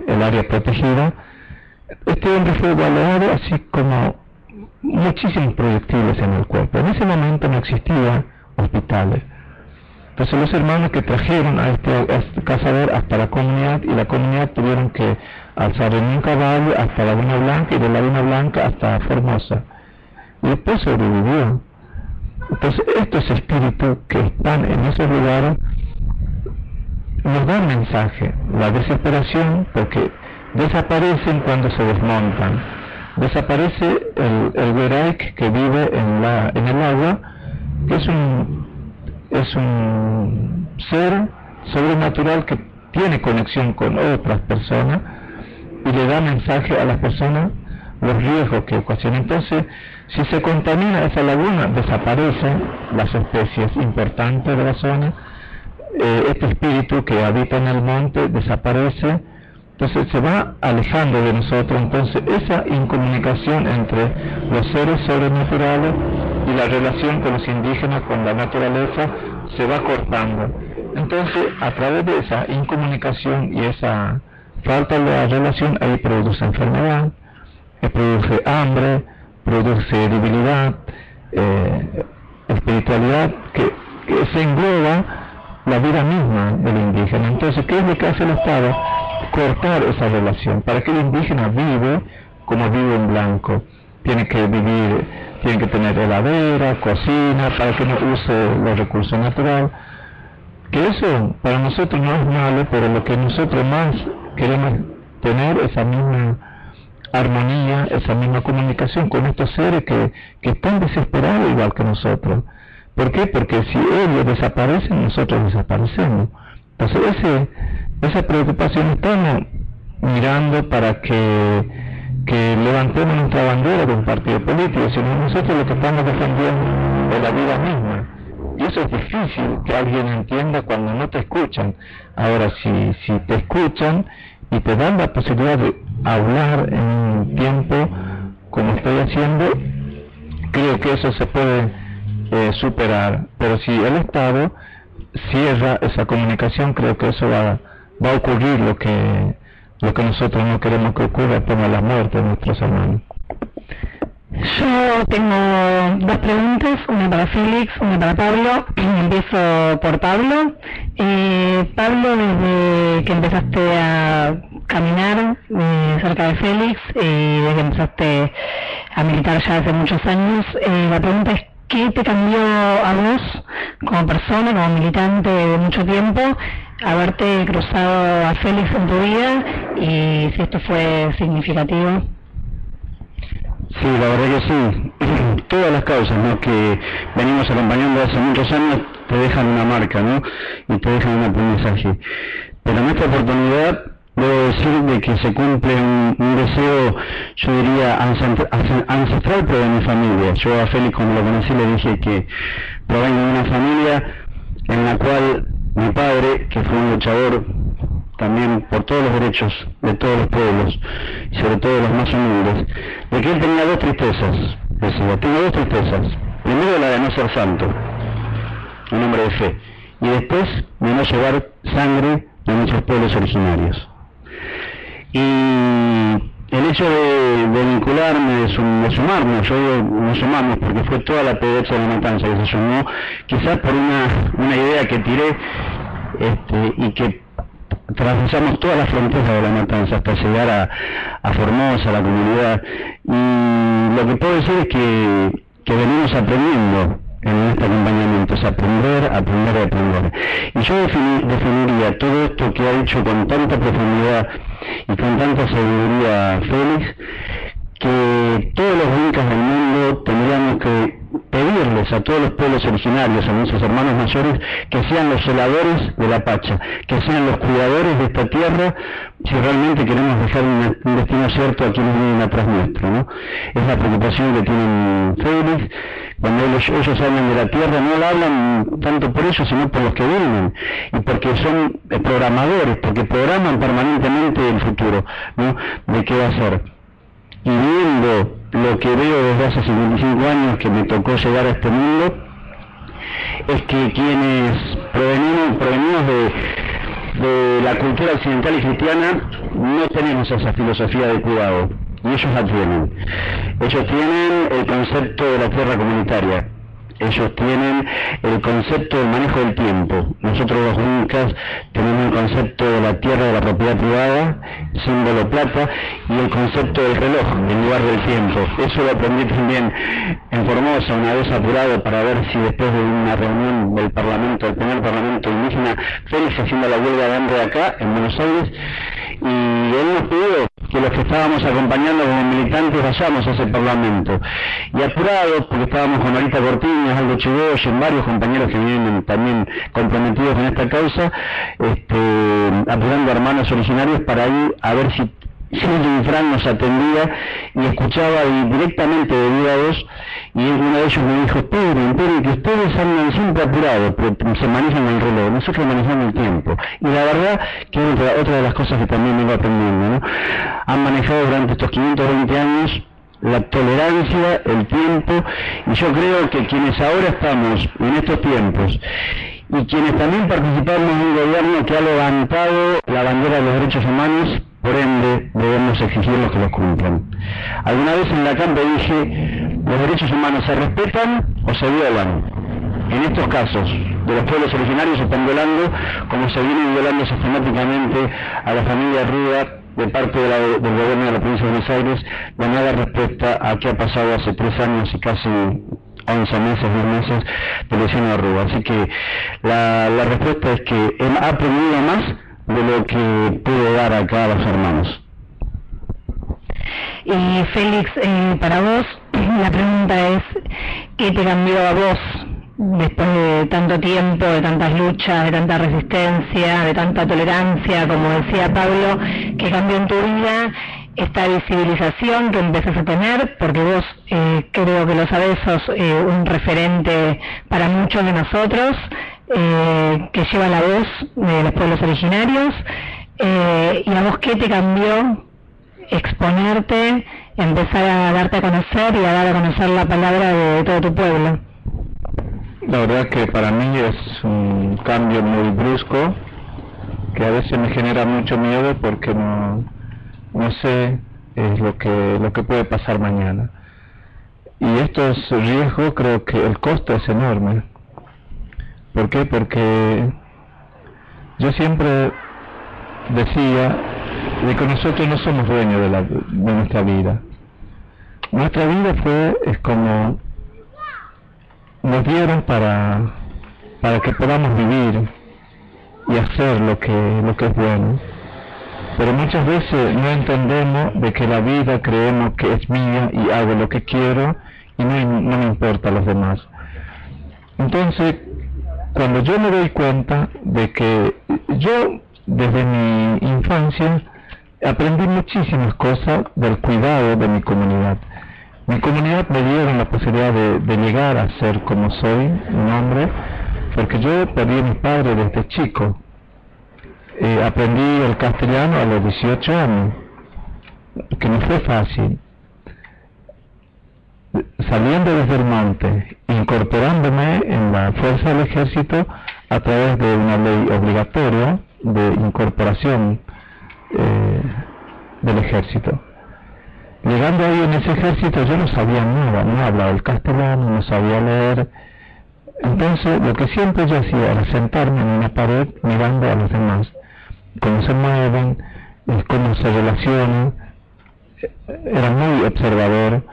el área protegida. Este hombre fue baleado así como muchísimos proyectiles en el cuerpo. En ese momento no existían hospitales. Entonces los hermanos que trajeron a este cazador hasta la comunidad, y la comunidad tuvieron que alzar en un caballo hasta Laguna Blanca, y de Laguna Blanca hasta Formosa. Y después sobrevivió. Entonces estos espíritus que están en esos lugares nos dan mensaje, la desesperación, porque desaparecen cuando se desmontan. Desaparece el Werak que vive en el agua, que es un ser sobrenatural que tiene conexión con otras personas y le da mensaje a las personas los riesgos que ocasiona. Entonces, si se contamina esa laguna, desaparecen las especies importantes de la zona. Este espíritu que habita en el monte desaparece, entonces se va alejando de nosotros. Entonces esa incomunicación entre los seres sobrenaturales y la relación con los indígenas, con la naturaleza, se va cortando. Entonces a través de esa incomunicación y esa falta de relación, ahí produce enfermedad, produce hambre, produce debilidad, espiritualidad que se engloba la vida misma del indígena. Entonces, ¿qué es lo que hace el Estado? Cortar esa relación, para que el indígena vive como vive un blanco. Tiene que vivir, tiene que tener heladera, cocina, para que no use los recursos naturales. Que eso para nosotros no es malo, pero lo que nosotros más queremos tener, esa misma armonía, esa misma comunicación con estos seres que están desesperados igual que nosotros. ¿Por qué? Porque si ellos desaparecen, nosotros desaparecemos. Entonces esa preocupación estamos mirando para que levantemos nuestra bandera de un partido político, sino nosotros lo que estamos defendiendo es la vida misma. Y eso es difícil que alguien entienda cuando no te escuchan. Ahora, si te escuchan y te dan la posibilidad de hablar en un tiempo como estoy haciendo, creo que eso se puede superar. Pero si el Estado cierra esa comunicación, creo que eso va a ocurrir lo que nosotros no queremos que ocurra, como la muerte de nuestros hermanos. Yo tengo dos preguntas, una para Félix, una para Pablo. Empiezo por Pablo. Pablo, desde que empezaste a caminar cerca de Félix, desde que empezaste a militar ya hace muchos años, la pregunta es: ¿qué te cambió a vos como persona, como militante de mucho tiempo, haberte cruzado a Félix en tu vida, y si esto fue significativo? Sí, la verdad que sí. Todas las causas, ¿no?, que venimos acompañando hace muchos años te dejan una marca, ¿no?, y te dejan un aprendizaje. Pero en esta oportunidad debo decir de que se cumple un deseo, yo diría ancestral, pero de mi familia. Yo a Félix, cuando lo conocí, le dije que provengo de una familia en la cual mi padre, que fue un luchador también por todos los derechos de todos los pueblos, y sobre todo los más humildes, de que él tenía dos tristezas. Decía, tengo dos tristezas. Primero, la de no ser santo, un hombre de fe, y después de no llevar sangre de muchos pueblos originarios. Y el hecho de vincularme, de sumarnos, yo digo nos sumamos porque fue toda la PDH de la Matanza que se sumó, quizás por una idea que tiré, y que atravesamos todas las fronteras de la Matanza hasta llegar a Formosa, a la comunidad. Y lo que puedo decir es que venimos aprendiendo en este acompañamiento, es aprender. Y yo definiría todo esto que ha dicho con tanta profundidad y con tanta sabiduría Félix, que todos los incas del mundo tendríamos que pedirles a todos los pueblos originarios, a nuestros hermanos mayores, que sean los celadores de la Pacha, que sean los cuidadores de esta tierra, si realmente queremos dejar un destino cierto a quienes viven atrás nuestro, ¿no? Es la preocupación que tienen Félix. Cuando ellos hablan de la tierra, no la hablan tanto por ellos, sino por los que viven, y porque son programadores, porque programan permanentemente el futuro, ¿no?, de qué va a ser. Y viendo lo que veo desde hace 55 años que me tocó llegar a este mundo, es que quienes provenimos de la cultura occidental y cristiana no tenemos esa filosofía de cuidado, y ellos la tienen. Ellos tienen el concepto de la tierra comunitaria. Ellos tienen el concepto del manejo del tiempo. Nosotros los incas tenemos el concepto de la tierra de la propiedad privada, símbolo plata, y el concepto del reloj, en lugar del tiempo. Eso lo aprendí también en Formosa, una vez apurado para ver si después de una reunión del Parlamento, del primer Parlamento indígena, Félix haciendo la huelga de hambre acá, en Buenos Aires, y él nos pidió que los que estábamos acompañando como militantes vayamos a ese Parlamento. Y apurados, porque estábamos con Marita Cortiñas, Aldo Chigoyen, varios compañeros que vienen también comprometidos en esta causa, apurando a hermanos originarios para ir a ver si Fran nos atendía y escuchaba directamente de viva voz, y uno de ellos me dijo: esperen, que ustedes andan siempre apurados, pero se manejan el reloj, nosotros manejamos el tiempo. Y la verdad que es otra de las cosas que también vengo aprendiendo, ¿no? Han manejado durante estos 520 años la tolerancia, el tiempo, y yo creo que quienes ahora estamos en estos tiempos y quienes también participamos en un gobierno que ha levantado la bandera de los derechos humanos, por ende debemos exigirlos que los cumplan. Alguna vez en la campo dije: los derechos humanos se respetan o se violan. En estos casos de los pueblos originarios se están violando, como se vienen violando sistemáticamente a la familia Rúa de parte del gobierno de la provincia de Buenos Aires, de nada respuesta a qué ha pasado hace 3 años y casi 11 meses, 10 meses de lesión a Rúa. Así que la respuesta es que él ha aprendido más de lo que puede dar acá a los hermanos. Y Félix, para vos, la pregunta es: ¿qué te cambió a vos después de tanto tiempo, de tantas luchas, de tanta resistencia, de tanta tolerancia, como decía Pablo? ¿Qué cambió en tu vida esta visibilización que empezás a tener? Porque vos, creo que lo sabés, sos un referente para muchos de nosotros, que lleva la voz de los pueblos originarios. ¿Y a vos qué te cambió exponerte, empezar a darte a conocer y a dar a conocer la palabra de todo tu pueblo? La verdad que para mí es un cambio muy brusco, que a veces me genera mucho miedo porque no sé lo que puede pasar mañana. Y estos riesgos, creo que el costo es enorme. ¿Por qué? Porque yo siempre decía de que nosotros no somos dueños de nuestra vida. Nuestra vida es como nos dieron para que podamos vivir y hacer lo que es bueno. Pero muchas veces no entendemos de que la vida creemos que es mía y hago lo que quiero y no me importa a los demás. Entonces, cuando yo me doy cuenta de que yo desde mi infancia aprendí muchísimas cosas del cuidado de mi comunidad. Mi comunidad me dieron la posibilidad de llegar a ser como soy, un hombre, porque yo perdí a mi padre desde chico. Aprendí el castellano a los 18 años, que no fue fácil. Saliendo desde el monte, incorporándome en la fuerza del ejército a través de una ley obligatoria de incorporación del ejército. Llegando ahí en ese ejército yo no sabía nada, no hablaba el castellano, no sabía leer. Entonces lo que siempre yo hacía era sentarme en una pared mirando a los demás, cómo se mueven, cómo se relacionan. Era muy observador.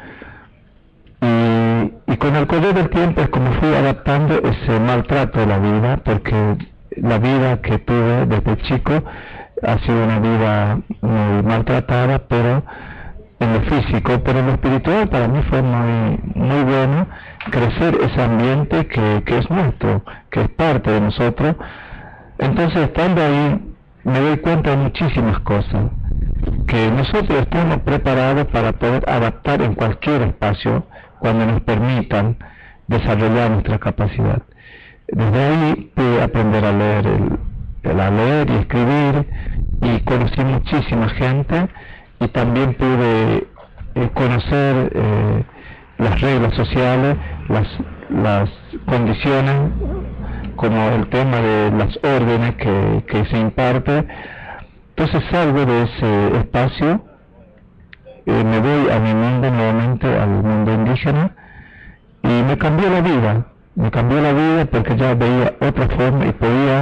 Y con el correr del tiempo es como fui adaptando ese maltrato de la vida, porque la vida que tuve desde chico ha sido una vida muy maltratada, pero en lo físico, pero en lo espiritual para mí fue muy bueno crecer ese ambiente que es nuestro, que es parte de nosotros. Entonces, estando ahí, me doy cuenta de muchísimas cosas, que nosotros estamos preparados para poder adaptar en cualquier espacio cuando nos permitan desarrollar nuestra capacidad. Desde ahí pude aprender a leer y escribir, y conocí muchísima gente, y también pude conocer las reglas sociales, las condiciones como el tema de las órdenes que se imparte. Entonces salgo de ese espacio, me voy a mi mundo nuevamente, al mundo indígena, y me cambió la vida porque ya veía otra forma y podía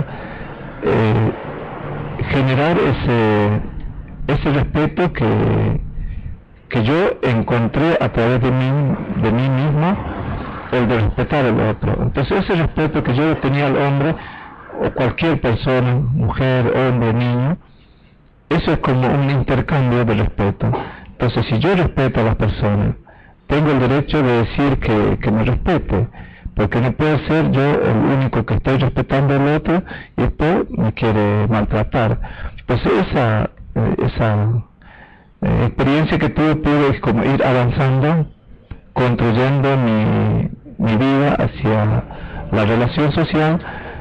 generar ese respeto que yo encontré a través de mí mismo, el de respetar al otro. Entonces ese respeto que yo tenía al hombre, o cualquier persona, mujer, hombre, niño, eso es como un intercambio de respeto. Entonces si yo respeto a las personas, tengo el derecho de decir que me respete, porque no puedo ser yo el único que estoy respetando al otro y después me quiere maltratar. Entonces esa experiencia que tuve es como ir avanzando, construyendo mi vida hacia la relación social,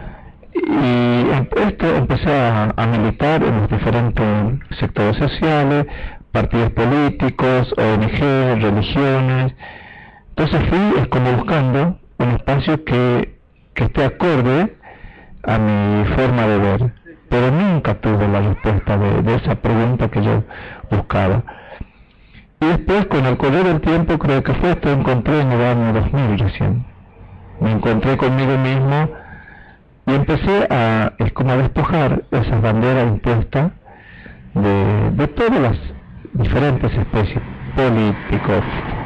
y esto empecé a militar en los diferentes sectores sociales, partidos políticos, ONG, religiones. Entonces fui como buscando un espacio que esté acorde a mi forma de ver, pero nunca tuve la respuesta de esa pregunta que yo buscaba. Y después, con el correr del tiempo, creo que fue esto, encontré en el año 2000 recién. Me encontré conmigo mismo y empecé a despojar esas banderas impuestas de todas las diferentes especies, políticos,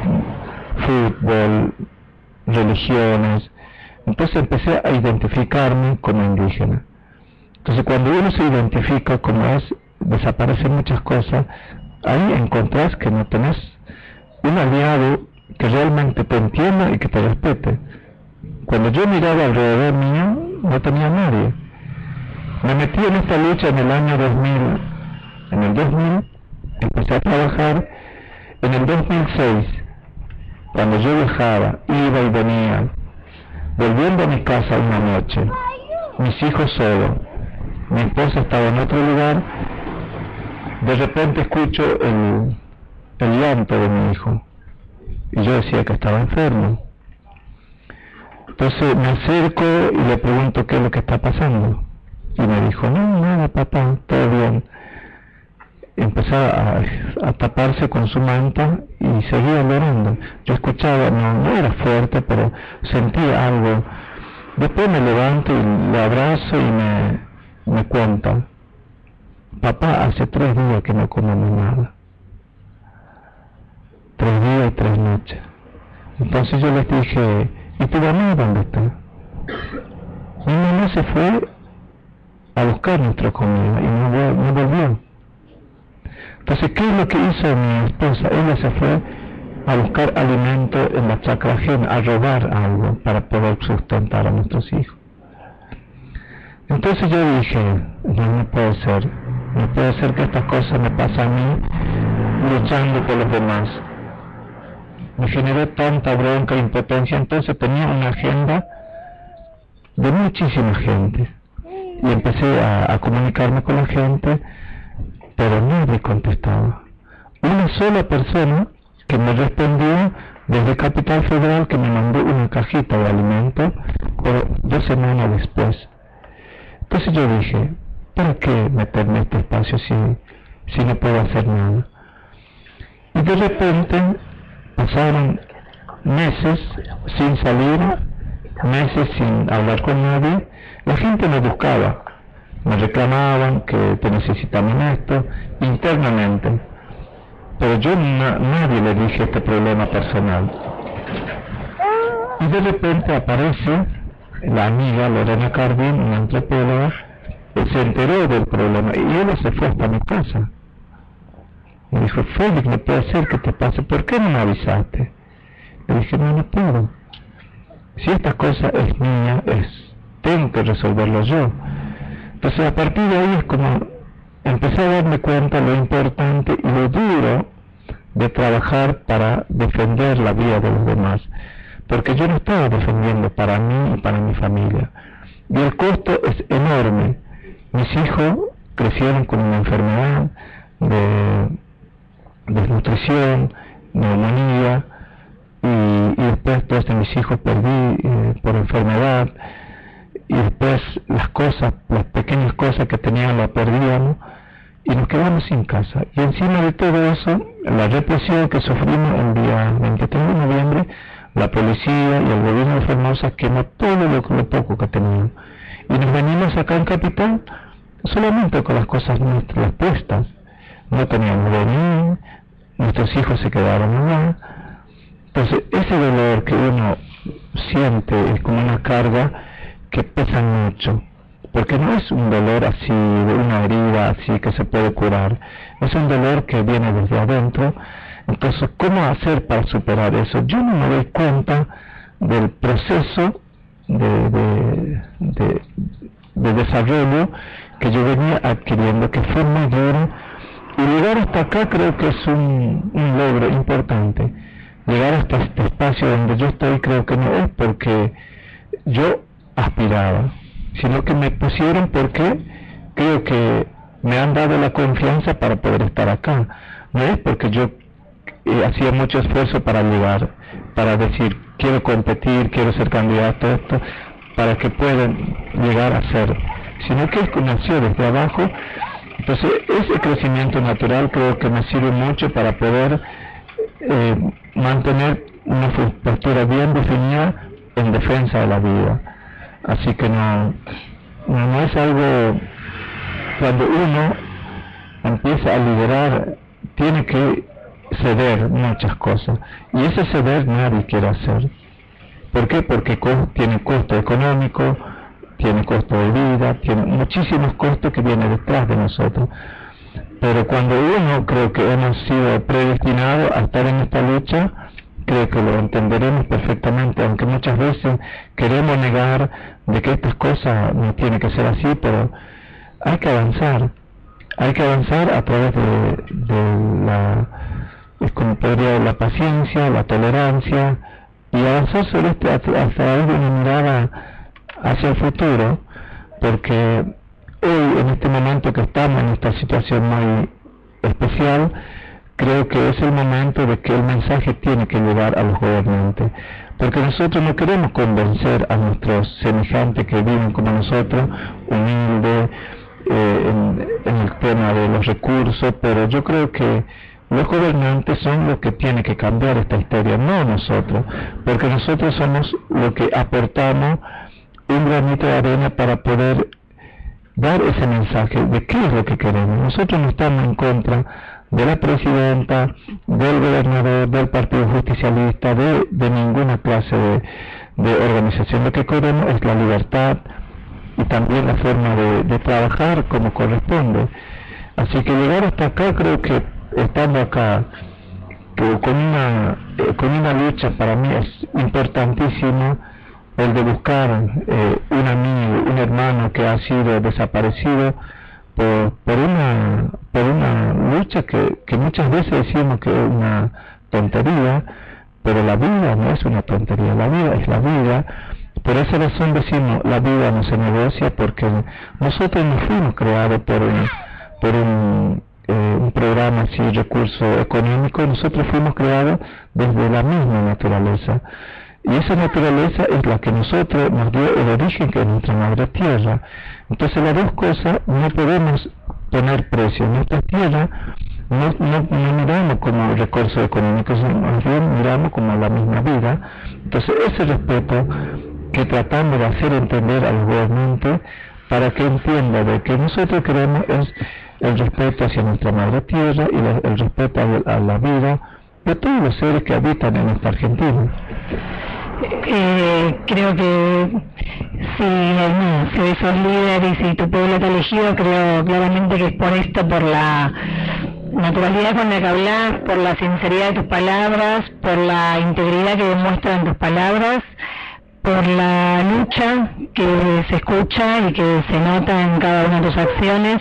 fútbol, religiones. Entonces empecé a identificarme como indígena. Entonces cuando uno se identifica como desaparecen muchas cosas, ahí encontrás que no tenés un aliado que realmente te entienda y que te respete. Cuando yo miraba alrededor mío, no tenía nadie. Me metí en esta lucha en el año 2000. En el 2000 empecé a trabajar. En el 2006, cuando yo viajaba, iba y venía, volviendo a mi casa una noche, mis hijos solos, mi esposa estaba en otro lugar, de repente escucho el llanto de mi hijo, y yo decía que estaba enfermo. Entonces me acerco y le pregunto qué es lo que está pasando, y me dijo, no, nada papá, todo bien. Empezaba a taparse con su manta y seguía llorando. Yo escuchaba, no era fuerte, pero sentía algo. Después me levanto y le abrazo y me cuenta, papá, hace 3 días que no comemos nada. 3 días y 3 noches. Entonces yo les dije, ¿y tu mamá dónde está? Mi mamá se fue a buscar nuestra comida y no volvió. Entonces, ¿qué es lo que hizo mi esposa? Ella se fue a buscar alimento en la chacra ajena, a robar algo para poder sustentar a nuestros hijos. Entonces yo dije, no puede ser que estas cosas me pasen a mí luchando por los demás. Me generó tanta bronca e impotencia. Entonces tenía una agenda de muchísima gente y empecé a comunicarme con la gente, pero nadie contestaba. Una sola persona que me respondió desde Capital Federal, que me mandó una cajita de alimentos, pero 2 semanas después. Entonces yo dije, ¿para qué meterme en este espacio si no puedo hacer nada? Y de repente pasaron meses sin salir, meses sin hablar con nadie. La gente me buscaba, me reclamaban que necesitaban esto internamente, pero yo nadie le dije este problema personal. Y de repente aparece la amiga Lorena Cardin, una antropóloga, que se enteró del problema y ella se fue hasta mi casa. Me dijo, Félix, no puede ser que te pase, ¿por qué no me avisaste? Le dije, no puedo. Si esta cosa es mía, tengo que resolverlo yo. Entonces a partir de ahí es como empecé a darme cuenta lo importante y lo duro de trabajar para defender la vida de los demás, porque yo no estaba defendiendo para mí y para mi familia, y el costo es enorme. Mis hijos crecieron con una enfermedad de desnutrición, neumonía, y después 2 de mis hijos perdí por enfermedad. y después las pequeñas cosas que teníamos las perdíamos y nos quedamos sin casa. Y encima de todo eso, la represión que sufrimos el día 23 de noviembre, la policía y el gobierno de Formosa quemó todo lo poco que teníamos. Y nos venimos acá en Capital solamente con las cosas nuestras puestas. No teníamos venir, nuestros hijos se quedaron allá. Entonces ese dolor que uno siente es como una carga que pesa mucho, porque no es un dolor así, de una herida así que se puede curar, es un dolor que viene desde adentro. Entonces, ¿cómo hacer para superar eso? Yo no me doy cuenta del proceso de desarrollo que yo venía adquiriendo, que fue muy duro, y llegar hasta acá creo que es un logro importante. Llegar hasta este espacio donde yo estoy creo que no es porque yo aspiraba, sino que me pusieron porque creo que me han dado la confianza para poder estar acá. No es porque yo hacía mucho esfuerzo para llegar, para decir quiero competir, quiero ser candidato a esto, para que puedan llegar a ser, sino que nació desde abajo. Entonces ese crecimiento natural creo que me sirve mucho para poder mantener una postura bien definida en defensa de la vida. Así que no es algo, cuando uno empieza a liderar tiene que ceder muchas cosas, y ese ceder nadie quiere hacer. ¿Por qué? Porque tiene costo económico, tiene costo de vida, tiene muchísimos costos que vienen detrás de nosotros. Pero cuando uno creo que hemos sido predestinados a estar en esta lucha, creo que lo entenderemos perfectamente, aunque muchas veces queremos negar de que estas cosas no tienen que ser así, pero hay que avanzar a través de la, es como podría, la paciencia, la tolerancia, y avanzar sobre a través de una mirada hacia el futuro, porque hoy, en este momento que estamos en esta situación muy especial, creo que es el momento de que el mensaje tiene que llegar a los gobernantes, porque nosotros no queremos convencer a nuestros semejantes que viven como nosotros, humildes, en el tema de los recursos, pero yo creo que los gobernantes son los que tienen que cambiar esta historia, no nosotros, porque nosotros somos los que aportamos un granito de arena para poder dar ese mensaje de qué es lo que queremos. Nosotros no estamos en contra de la presidenta, del gobernador, del partido justicialista, de ninguna clase de organización. Lo que queremos es la libertad y también la forma de trabajar como corresponde. Así que llegar hasta acá, creo que estando acá con una lucha, para mí es importantísimo el de buscar un amigo, un hermano que ha sido desaparecido por una lucha que muchas veces decimos que es una tontería, pero la vida no es una tontería, la vida es la vida. Por esa razón decimos, la vida no se negocia, porque nosotros no fuimos creados por un programa así, recurso económico. Nosotros fuimos creados desde la misma naturaleza, y esa naturaleza es la que nosotros nos dio el origen, que es nuestra madre tierra. Entonces las dos cosas no podemos poner precio. Nuestra tierra no miramos como recursos económicos, más bien miramos como la misma vida. Entonces ese respeto que tratamos de hacer entender al gobernante, para que entienda de que nosotros queremos es el respeto hacia nuestra madre tierra y el respeto a la vida de todos los seres que habitan en esta Argentina. Creo que si sos líder y si tu pueblo te ha elegido, creo claramente que es por esto, por la naturalidad con la que hablas, por la sinceridad de tus palabras, por la integridad que demuestran tus palabras, por la lucha que se escucha y que se nota en cada una de tus acciones,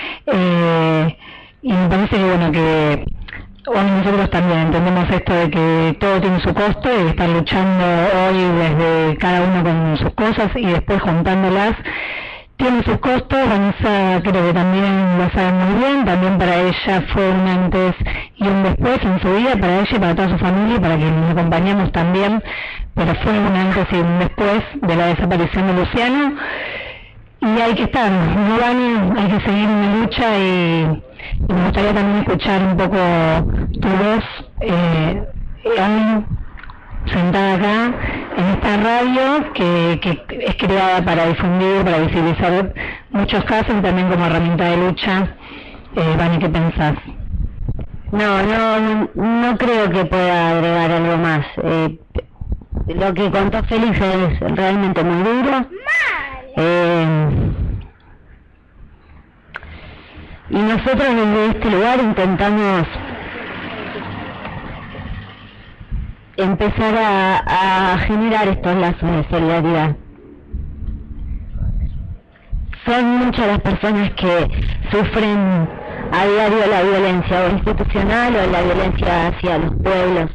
y me parece que bueno, que hoy nosotros también entendemos esto de que todo tiene su costo, y estar luchando hoy desde cada uno con sus cosas y después juntándolas tiene sus costos. Vanessa creo que también lo sabe muy bien, también para ella fue un antes y un después en su vida, para ella y para toda su familia, y para quienes nos acompañamos también, pero fue un antes y un después de la desaparición de Luciano, y hay que estar, no Vani, hay que seguir en la lucha, y me gustaría también escuchar un poco tu voz hoy sentada acá en esta radio que es creada para difundir, para visibilizar muchos casos y también como herramienta de lucha. Vani, ¿qué pensás? No creo que pueda agregar algo más. Lo que contó Félix es realmente muy duro. Y nosotros desde este lugar intentamos empezar a generar estos lazos de solidaridad. Son muchas las personas que sufren a diario la violencia o institucional o la violencia hacia los pueblos,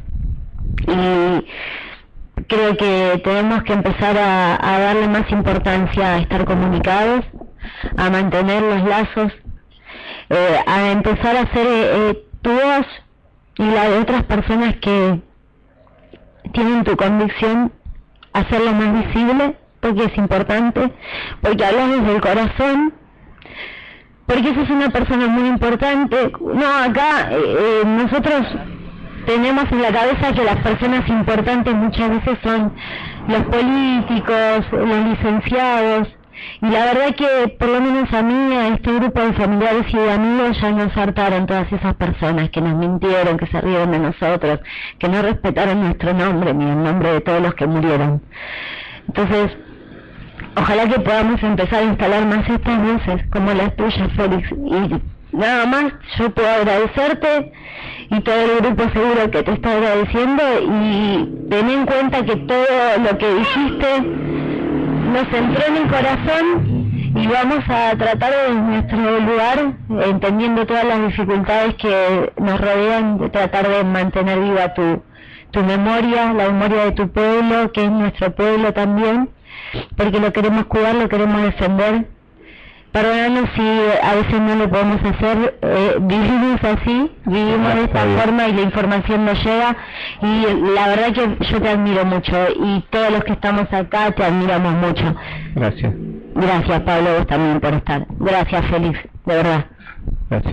y creo que tenemos que empezar a darle más importancia a estar comunicados, a mantener los lazos, a empezar a hacer tu voz y la de otras personas que tienen tu convicción, hacerlo más visible, porque es importante, porque hablas desde el corazón, porque sos una persona muy importante. Acá nosotros tenemos en la cabeza que las personas importantes muchas veces son los políticos, los licenciados, y la verdad que por lo menos a mí, a este grupo de familiares y de amigos, ya nos hartaron todas esas personas que nos mintieron, que se rieron de nosotros, que no respetaron nuestro nombre ni el nombre de todos los que murieron. Entonces, ojalá que podamos empezar a instalar más estas voces como las tuyas, Félix, y nada más yo puedo agradecerte, y todo el grupo seguro que te está agradeciendo, y ten en cuenta que todo lo que dijiste nos entró en el corazón, y vamos a tratar desde nuestro lugar, entendiendo todas las dificultades que nos rodean, de tratar de mantener viva tu memoria, la memoria de tu pueblo, que es nuestro pueblo también, porque lo queremos cuidar, lo queremos defender. Perdónanos si a veces no lo podemos hacer, vivimos así, vivimos de esta forma, y la información nos llega, y la verdad que yo te admiro mucho, y todos los que estamos acá te admiramos mucho. Gracias. Gracias, Pablo, vos también por estar. Gracias, Félix, de verdad. Gracias.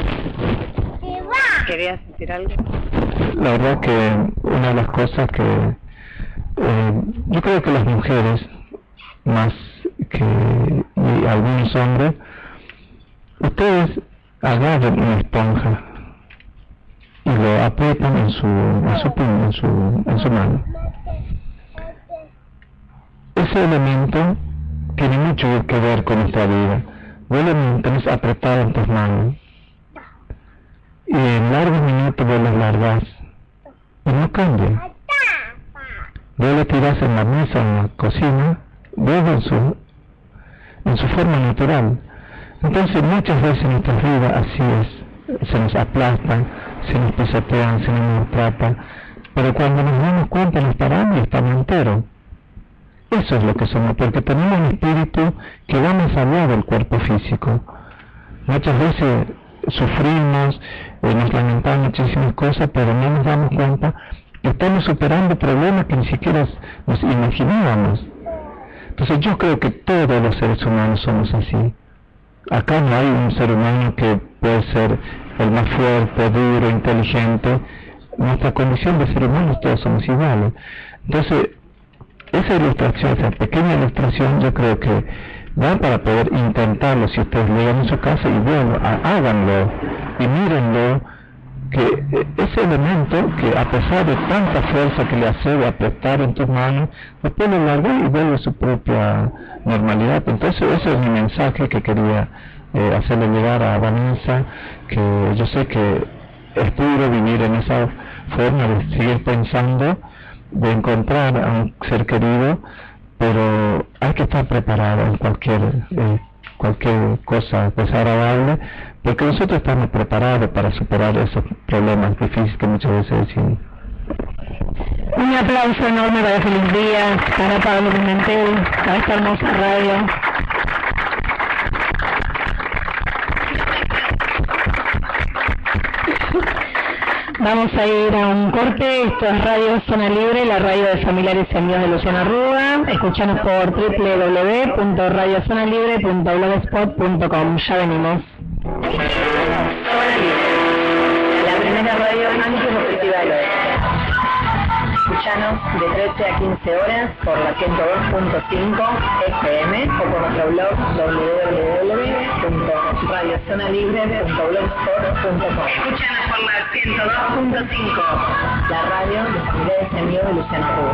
¿Querías decir algo? La verdad que una de las cosas que yo creo que las mujeres, más que y algunos hombres, ustedes agarran una esponja y lo aprietan en su puño, en su mano. Ese elemento tiene mucho que ver con nuestra vida. Vos lo mantienes apretado en tus manos, y en largos minutos vos lo largás y no cambia. Vos lo tirás en la mesa, en la cocina, vuelve en su forma natural. Entonces muchas veces en nuestras vidas así es, se nos aplastan, se nos pisotean, se nos maltratan, pero cuando nos damos cuenta nos paramos y estamos enteros. Eso es lo que somos, porque tenemos un espíritu que va más allá del cuerpo físico. Muchas veces sufrimos, nos lamentamos muchísimas cosas, pero no nos damos cuenta que estamos superando problemas que ni siquiera nos imaginábamos. Entonces yo creo que todos los seres humanos somos así. Acá no hay un ser humano que puede ser el más fuerte, duro, inteligente. Nuestra condición de ser humanos todos somos iguales. Entonces esa ilustración, esa pequeña ilustración, yo creo que da para poder intentarlo. Si ustedes llegan a su casa, y bueno, háganlo y mírenlo, que ese elemento que a pesar de tanta fuerza que le hace de apretar en tus manos, después lo larga y vuelve a su propia normalidad. Entonces ese es mi mensaje que quería hacerle llegar a Vanessa, que yo sé que es duro vivir en esa forma de seguir pensando, de encontrar a un ser querido, pero hay que estar preparado en cualquier cosa desagradable, porque nosotros estamos preparados para superar esos problemas difíciles que muchas veces decimos. Un aplauso enorme para Félix Díaz, para Pablo Pimentel, para esta hermosa radio. Vamos a ir a un corte. Esto es Radio Zona Libre, la radio de familiares y amigos de Luciana Rúa. Escuchanos por www.radiozonalibre.blogspot.com. Ya venimos. Zona Libre, la primera radio antes los festivales. Escuchanos de 13 a 15 horas por la 102.5 FM o por nuestro blog www.radiozonalibre.blogspot.com. Escuchanos por la 102.5, la radio de familiares y amigos de Luciana Rúa.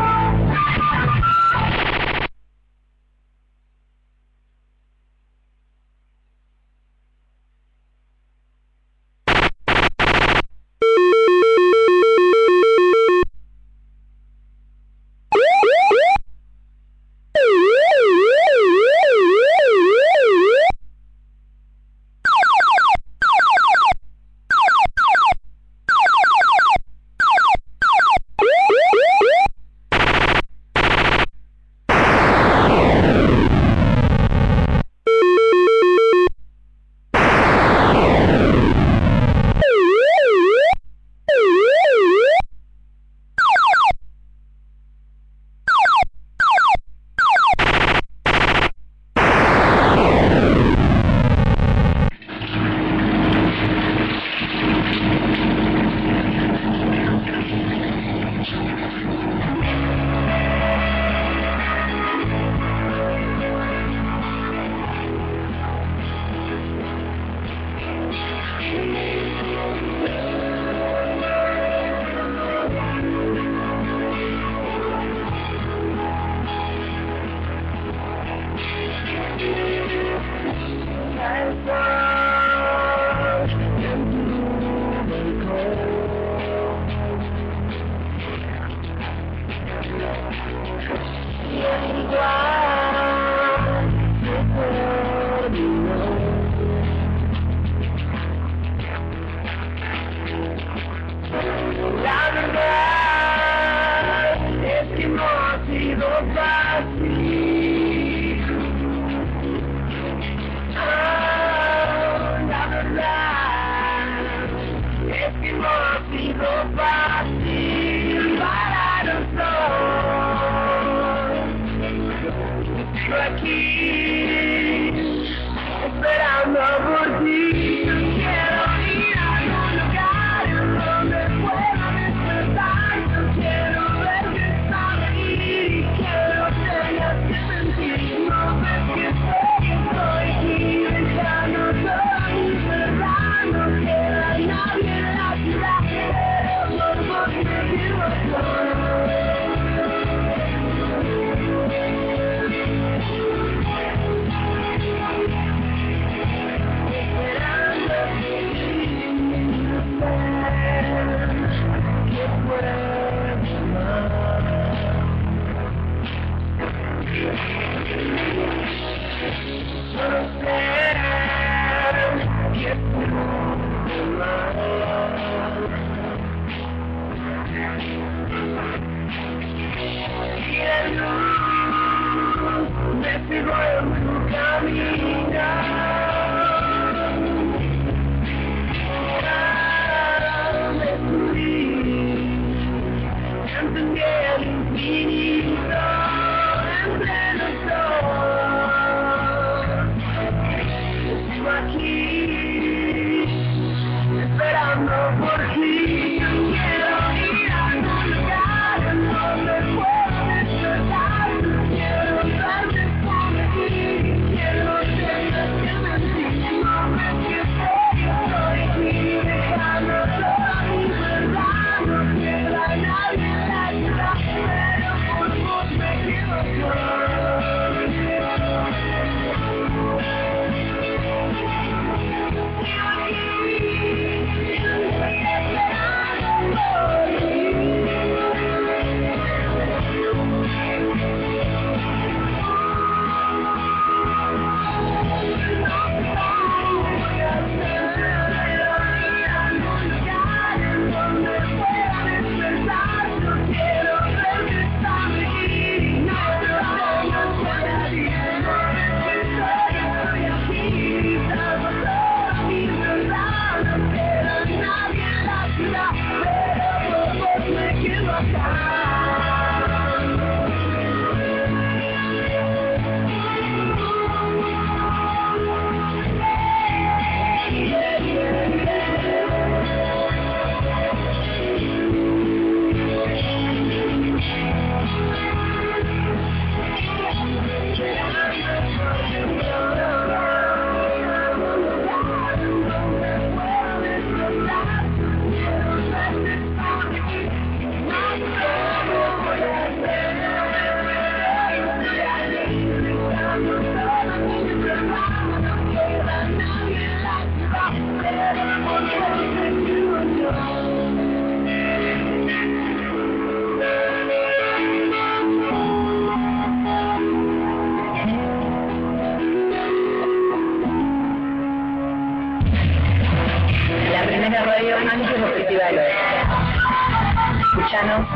Nadie la ayuda, pero por vos me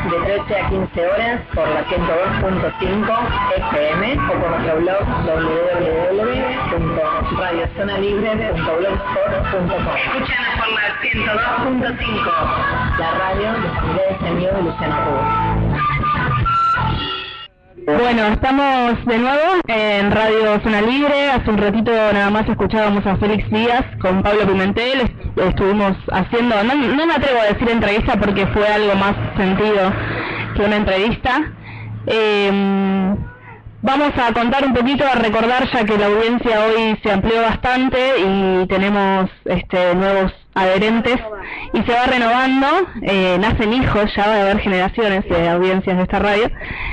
de 13 a 15 horas por la 102.5 FM o por nuestro blog www.radiozonalibre.blogspot.com. Escúchanos por la 102.5, la radio de Familiares y Amigos de Luciano Rubio. Bueno, estamos de nuevo en Radio Zona Libre. Hace un ratito nada más escuchábamos a Félix Díaz con Pablo Pimentel. Estuvimos haciendo, no me atrevo a decir entrevista porque fue algo más sentido que una entrevista. Vamos a contar un poquito, a recordar, ya que la audiencia hoy se amplió bastante y tenemos nuevos adherentes y se va renovando, nacen hijos, ya va a haber generaciones de audiencias de esta radio.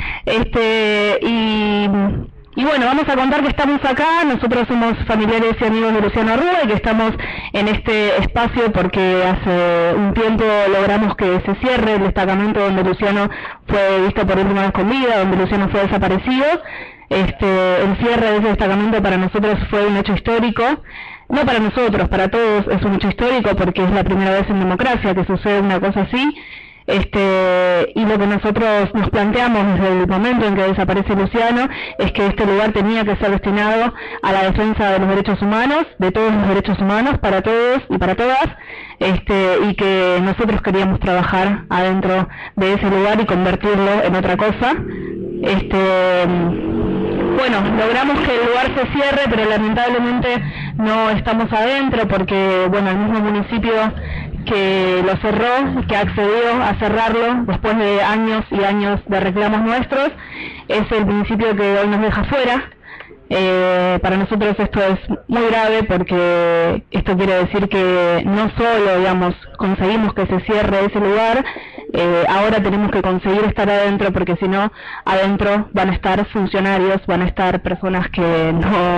Y bueno, vamos a contar que estamos acá, nosotros somos familiares y amigos de Luciano Rúa y que estamos en este espacio porque hace un tiempo logramos que se cierre el destacamento donde Luciano fue visto por última vez con vida, donde Luciano fue desaparecido. El cierre de ese destacamento para nosotros fue un hecho histórico, no para nosotros, para todos es un hecho histórico porque es la primera vez en democracia que sucede una cosa así. Y lo que nosotros nos planteamos desde el momento en que desaparece Luciano es que este lugar tenía que ser destinado a la defensa de los derechos humanos, de todos los derechos humanos, para todos y para todas, y que nosotros queríamos trabajar adentro de ese lugar y convertirlo en otra cosa. Bueno, logramos que el lugar se cierre, pero lamentablemente no estamos adentro porque, bueno, el mismo municipio que lo cerró, que accedió a cerrarlo después de años y años de reclamos nuestros, es el municipio que hoy nos deja fuera. Para nosotros esto es muy grave porque esto quiere decir que no solo, digamos, conseguimos que se cierre ese lugar, ahora tenemos que conseguir estar adentro porque si no, adentro van a estar funcionarios, van a estar personas que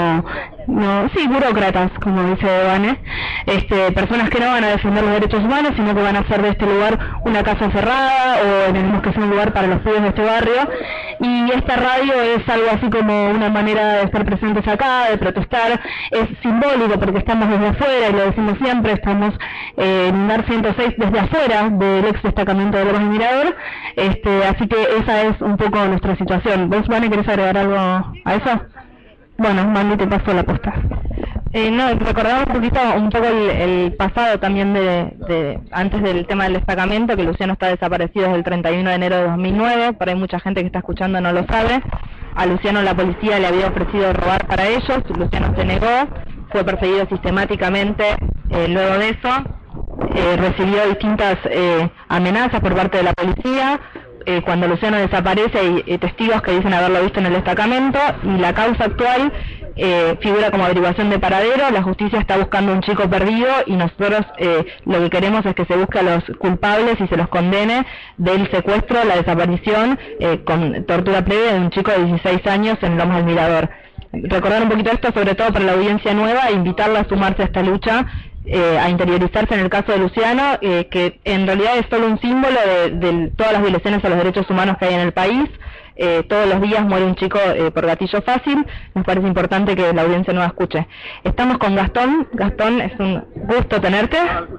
sí, burócratas, como dice Vane, personas que no van a defender los derechos humanos, sino que van a hacer de este lugar una casa cerrada o tenemos que ser un lugar para los pibes de este barrio. Y esta radio es algo así como una manera de estar presentes acá, de protestar, es simbólico porque estamos desde afuera y lo decimos siempre, estamos en Dar 106 desde afuera del ex destacamento de Lomas del Mirador, así que esa es un poco nuestra situación. ¿Vos, Vane, querés agregar algo a eso? Bueno, Mandy, te paso la posta. No, recordamos un poco el pasado también de antes del tema del destacamento, que Luciano está desaparecido desde el 31 de enero de 2009, por ahí mucha gente que está escuchando no lo sabe. A Luciano la policía le había ofrecido robar para ellos, Luciano se negó, fue perseguido sistemáticamente, luego de eso recibió distintas amenazas por parte de la policía. Cuando Luciano desaparece hay testigos que dicen haberlo visto en el destacamento y la causa actual figura como averiguación de paradero. La justicia está buscando un chico perdido y nosotros lo que queremos es que se busque a los culpables y se los condene del secuestro, la desaparición con tortura previa de un chico de 16 años en Lomas del Mirador. Recordar un poquito esto, sobre todo para la audiencia nueva, e invitarla a sumarse a esta lucha, a interiorizarse en el caso de Luciano, que en realidad es solo un símbolo de todas las violaciones a los derechos humanos que hay en el país. Todos los días muere un chico por gatillo fácil. Nos parece importante que la audiencia nueva escuche. Estamos con Gastón. Gastón, es un gusto tenerte.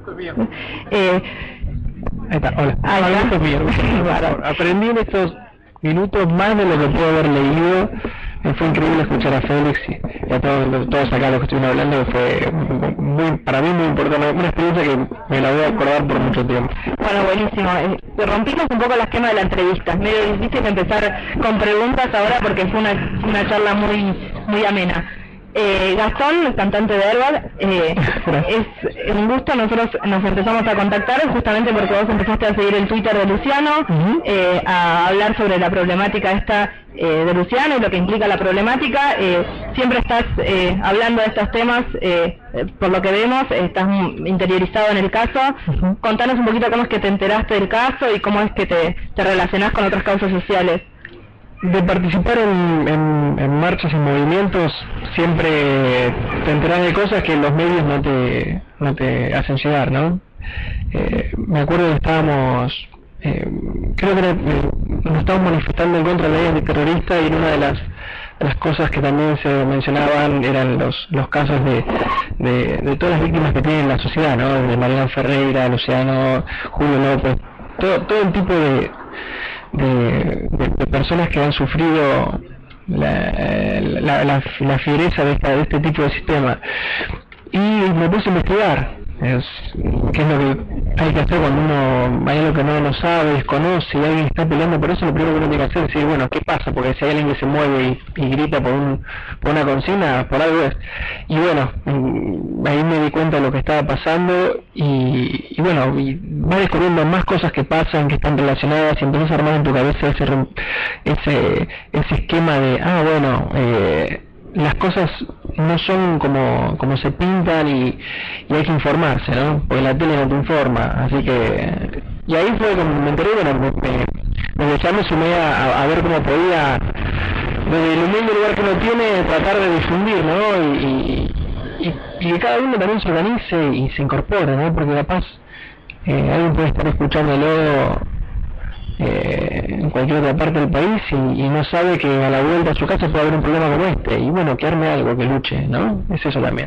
Ahí está, hola. Aprendí en estos minutos más de lo que puedo haber leído. Fue increíble escuchar a Félix y a todos acá los que estuvieron hablando, que fue para mí muy importante, una experiencia que me la voy a acordar por mucho tiempo. Bueno, buenísimo. Rompimos un poco el esquema de la entrevista, es medio difícil empezar con preguntas ahora porque fue una charla muy amena. Gastón, el cantante de Herbal, es un gusto. Nosotros nos empezamos a contactar justamente porque vos empezaste a seguir el Twitter de Luciano, a hablar sobre la problemática esta de Luciano y lo que implica la problemática. Siempre estás hablando de estos temas, por lo que vemos, estás interiorizado en el caso. Contanos un poquito cómo es que te enteraste del caso y cómo es que te relacionás con otras causas sociales. De participar en marchas y movimientos siempre te enteras de cosas que los medios no te hacen llegar, ¿no? Me acuerdo que estábamos, creo que nos estábamos manifestando en contra de la ley antiterrorista y en una de las cosas que también se mencionaban eran los casos de todas las víctimas que tiene la sociedad, ¿no? De Mariano Ferreira, Luciano, Julio López, todo el tipo de de personas que han sufrido la fiereza de este tipo de sistema. Y me puse a investigar qué es lo que hay que hacer cuando uno hay algo que no sabe, desconoce, y alguien está peleando por eso. Lo primero que uno tiene que hacer es decir, bueno, ¿qué pasa? Porque si hay alguien que se mueve y grita por una consigna, por algo es. Y bueno, ahí me di cuenta de lo que estaba pasando, y bueno, y vas descubriendo más cosas que pasan, que están relacionadas, y empiezas a armar en tu cabeza ese esquema de, las cosas no son como se pintan, y hay que informarse, ¿no? Porque la tele no te informa, así que... Y ahí fue cuando me enteré, bueno, me sumé a ver cómo podía, desde el humilde lugar que uno tiene, tratar de difundir, ¿no? Y que cada uno también se organice y se incorpore, ¿no? Porque capaz alguien puede estar escuchándolo en cualquier otra parte del país y no sabe que a la vuelta a su casa puede haber un problema como este, y bueno, que arme algo, que luche, ¿no? Es eso también.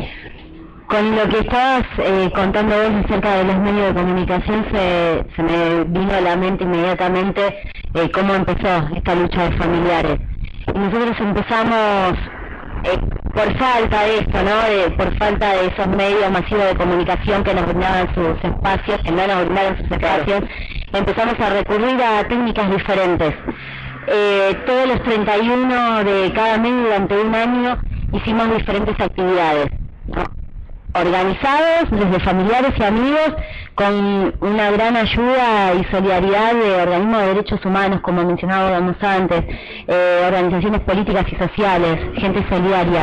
Con lo que estabas contando vos acerca de los medios de comunicación, se me vino a la mente inmediatamente cómo empezó esta lucha de familiares. Y nosotros empezamos por falta de esto, ¿no? Por falta de esos medios masivos de comunicación que nos brindaban sus espacios, que no nos brindaron sus espacios, empezamos a recurrir a técnicas diferentes. Todos los 31 de cada mes durante un año hicimos diferentes actividades, ¿no? Organizados desde familiares y amigos, con una gran ayuda y solidaridad de organismos de derechos humanos, como mencionábamos antes, organizaciones políticas y sociales, gente solidaria.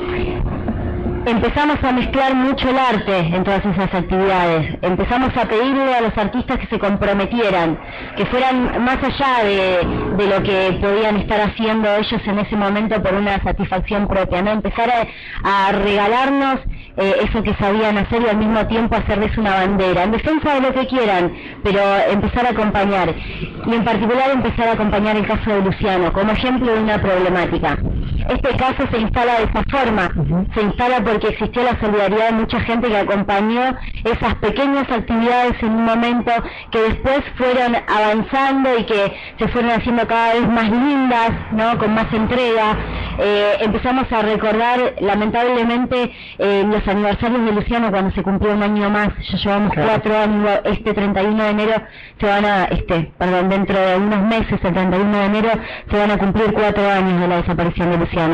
Empezamos a mezclar mucho el arte en todas esas actividades, empezamos a pedirle a los artistas que se comprometieran, que fueran más allá de lo que podían estar haciendo ellos en ese momento por una satisfacción propia, ¿no? Empezar a regalarnos eso que sabían hacer, y al mismo tiempo hacerles una bandera, en defensa de lo que quieran, pero empezar a acompañar, y en particular empezar a acompañar el caso de Luciano, como ejemplo de una problemática. Este caso se instala de esa forma, se instala porque existió la solidaridad de mucha gente que acompañó esas pequeñas actividades en un momento que después fueron avanzando y que se fueron haciendo cada vez más lindas, ¿no? Con más entrega. Empezamos a recordar, lamentablemente, los aniversarios de Luciano cuando se cumplió un año más. Ya llevamos 4 años, este 31 de enero se van a, dentro de unos meses, el 31 de enero, se van a cumplir 4 años de la desaparición de Luciano.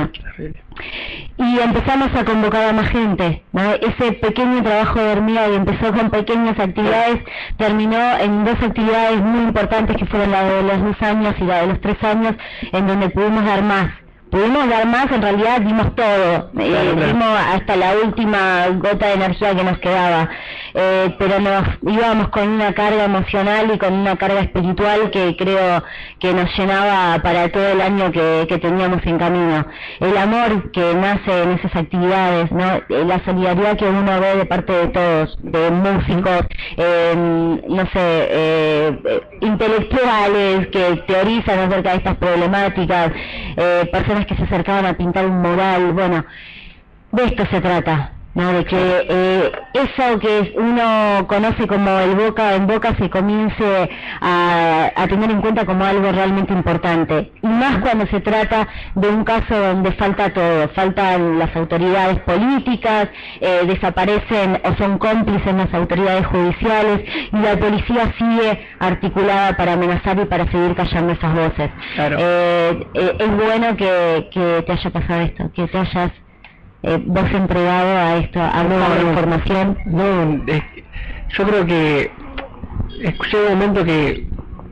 Y empezamos a convocar a más gente, ¿no? Ese pequeño trabajo de hormiga que empezó con pequeñas actividades, terminó en 2 actividades muy importantes, que fueron la de los 2 años y la de los 3 años, en donde pudimos dar más. En realidad dimos todo, dimos hasta la última gota de energía que nos quedaba, pero nos íbamos con una carga emocional y con una carga espiritual que creo que nos llenaba para todo el año que teníamos en camino. El amor que nace en esas actividades, ¿no? La solidaridad que uno ve de parte de todos, de músicos, intelectuales que teorizan acerca de estas problemáticas, personas que se acercaban a pintar un mural. Bueno, de esto se trata, ¿no? De que eso que uno conoce como el boca en boca se comience a tener en cuenta como algo realmente importante, y más cuando se trata de un caso donde falta todo, faltan las autoridades políticas, desaparecen o son cómplices las autoridades judiciales, y la policía sigue articulada para amenazar y para seguir callando esas voces. Claro. Es bueno que te haya pasado esto, que te hayas vos entregado a esto, a nueva información. Yo creo que llega un momento que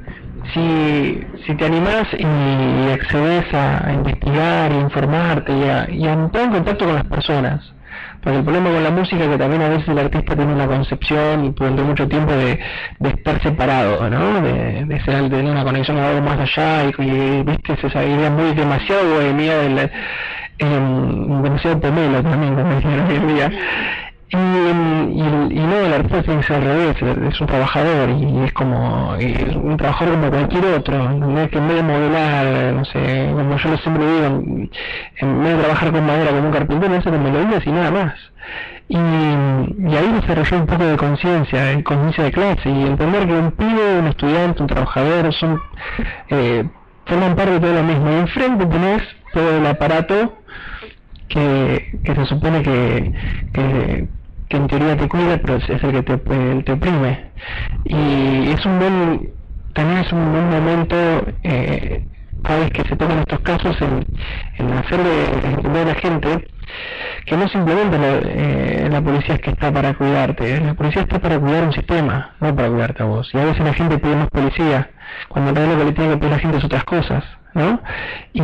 si te animás y accedes a investigar, a informarte y a entrar en contacto con las personas, porque el problema con la música es que también a veces el artista tiene una concepción y durante mucho tiempo de estar separado, ¿no? De tener una conexión con algo más allá, y viste esa idea muy demasiado bohemia demasiado pomelo también, como dijeron hoy en día. Y no, el artista tiene que ser al revés, es un trabajador y es como un trabajador como cualquier otro, ¿no? Que en vez de modelar, no sé, como yo siempre digo, en vez de trabajar con madera como un carpintero, no hace con melodías y nada más. Y ahí desarrolló un poco de conciencia de clase y entender que un pibe, un estudiante, un trabajador forman parte de todo lo mismo. Y enfrente tenés todo el aparato que se supone que en teoría te cuida, pero es el que te oprime. Y también es un buen momento, cada vez que se toman estos casos, en hacerle entender a la gente que no simplemente la policía es que está para cuidarte, la policía está para cuidar un sistema, no para cuidarte a vos. Y a veces la gente pide más policía, cuando en realidad lo que le tiene que pedir la gente es otras cosas, ¿no? Y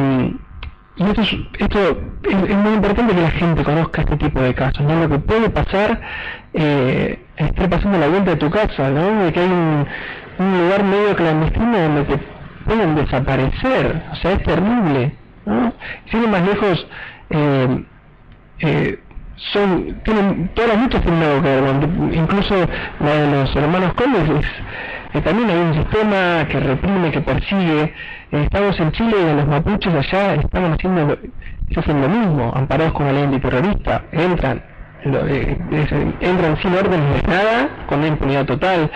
esto es muy importante que la gente conozca este tipo de casos, ¿no? Lo que puede pasar, estar pasando la vuelta de tu casa, ¿no? De que hay un lugar medio clandestino donde te pueden desaparecer, o sea, es terrible, ¿no? Sin ir más lejos, tienen, todas las luchas tienen algo que ver, incluso la de los hermanos Cóndez, también hay un sistema que reprime, que persigue. Estamos en Chile y los mapuches allá estaban haciendo lo mismo, amparados con la ley antiterrorista, entran sin órdenes de nada, con una impunidad total,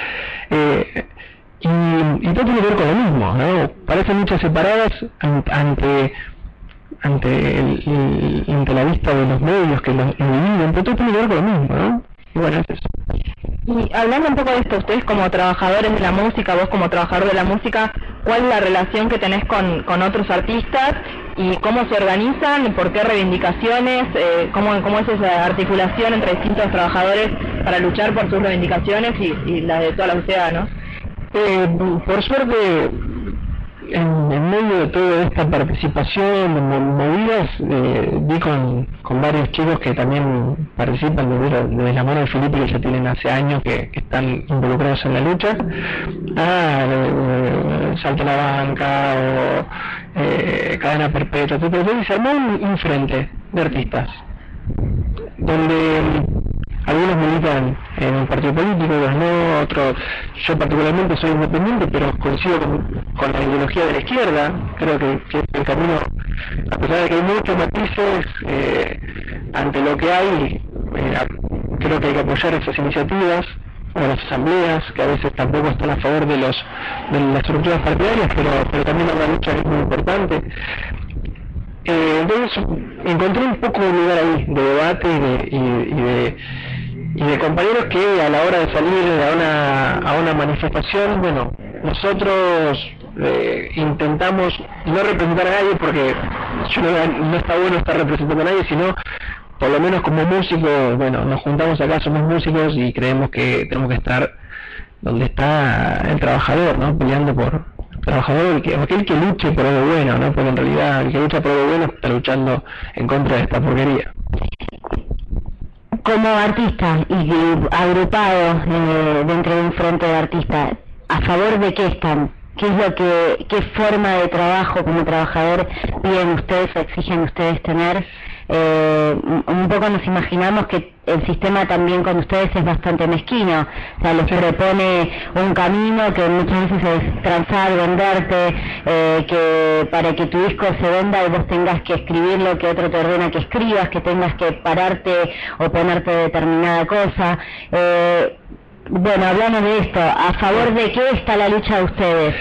y todo tiene que ver con lo mismo, ¿no? Parecen luchas separadas ante la vista de los medios que los dividen, pero todo tiene que ver con lo mismo, ¿no? Y bueno, es eso. Y hablando un poco de esto, ustedes como trabajadores de la música, vos como trabajador de la música, ¿cuál es la relación que tenés con otros artistas y cómo se organizan, por qué reivindicaciones, cómo es esa articulación entre distintos trabajadores para luchar por sus reivindicaciones y las de toda la sociedad, ¿no? Por suerte, en medio de toda esta participación de movidas, vi con varios chicos que también participan desde la mano de Felipe, que ya tienen hace años que están involucrados en la lucha, Salto a la Banca o Cadena Perpetua, etc. Y se armó un frente de artistas donde algunos militan en un partido político, otros no, otros. Yo particularmente soy independiente, pero coincido con la ideología de la izquierda. Creo que el camino, a pesar de que hay muchos matices ante lo que hay, creo que hay que apoyar esas iniciativas o las asambleas, que a veces tampoco están a favor de las estructuras partidarias, pero también la lucha es muy importante. Entonces encontré un poco un lugar ahí de debate y de compañeros que a la hora de salir a una manifestación, bueno, nosotros intentamos no representar a nadie, porque no está bueno estar representando a nadie, sino por lo menos como músicos, bueno, nos juntamos acá, somos músicos y creemos que tenemos que estar donde está el trabajador, ¿no? Peleando por trabajador, aquel que luche por algo bueno, ¿no? Porque en realidad el que lucha por algo bueno está luchando en contra de esta porquería. Como artista y agrupado dentro de un frente de artistas, ¿a favor de qué están? ¿Qué forma de trabajo como trabajador piden ustedes o exigen ustedes tener? Un poco nos imaginamos que el sistema también con ustedes es bastante mezquino, o sea, les propone un camino que muchas veces es transar, venderte, que para que tu disco se venda vos tengas que escribir lo que otro te ordena que escribas, que tengas que pararte o ponerte determinada cosa. Bueno, hablando de esto, ¿a favor de qué está la lucha de ustedes?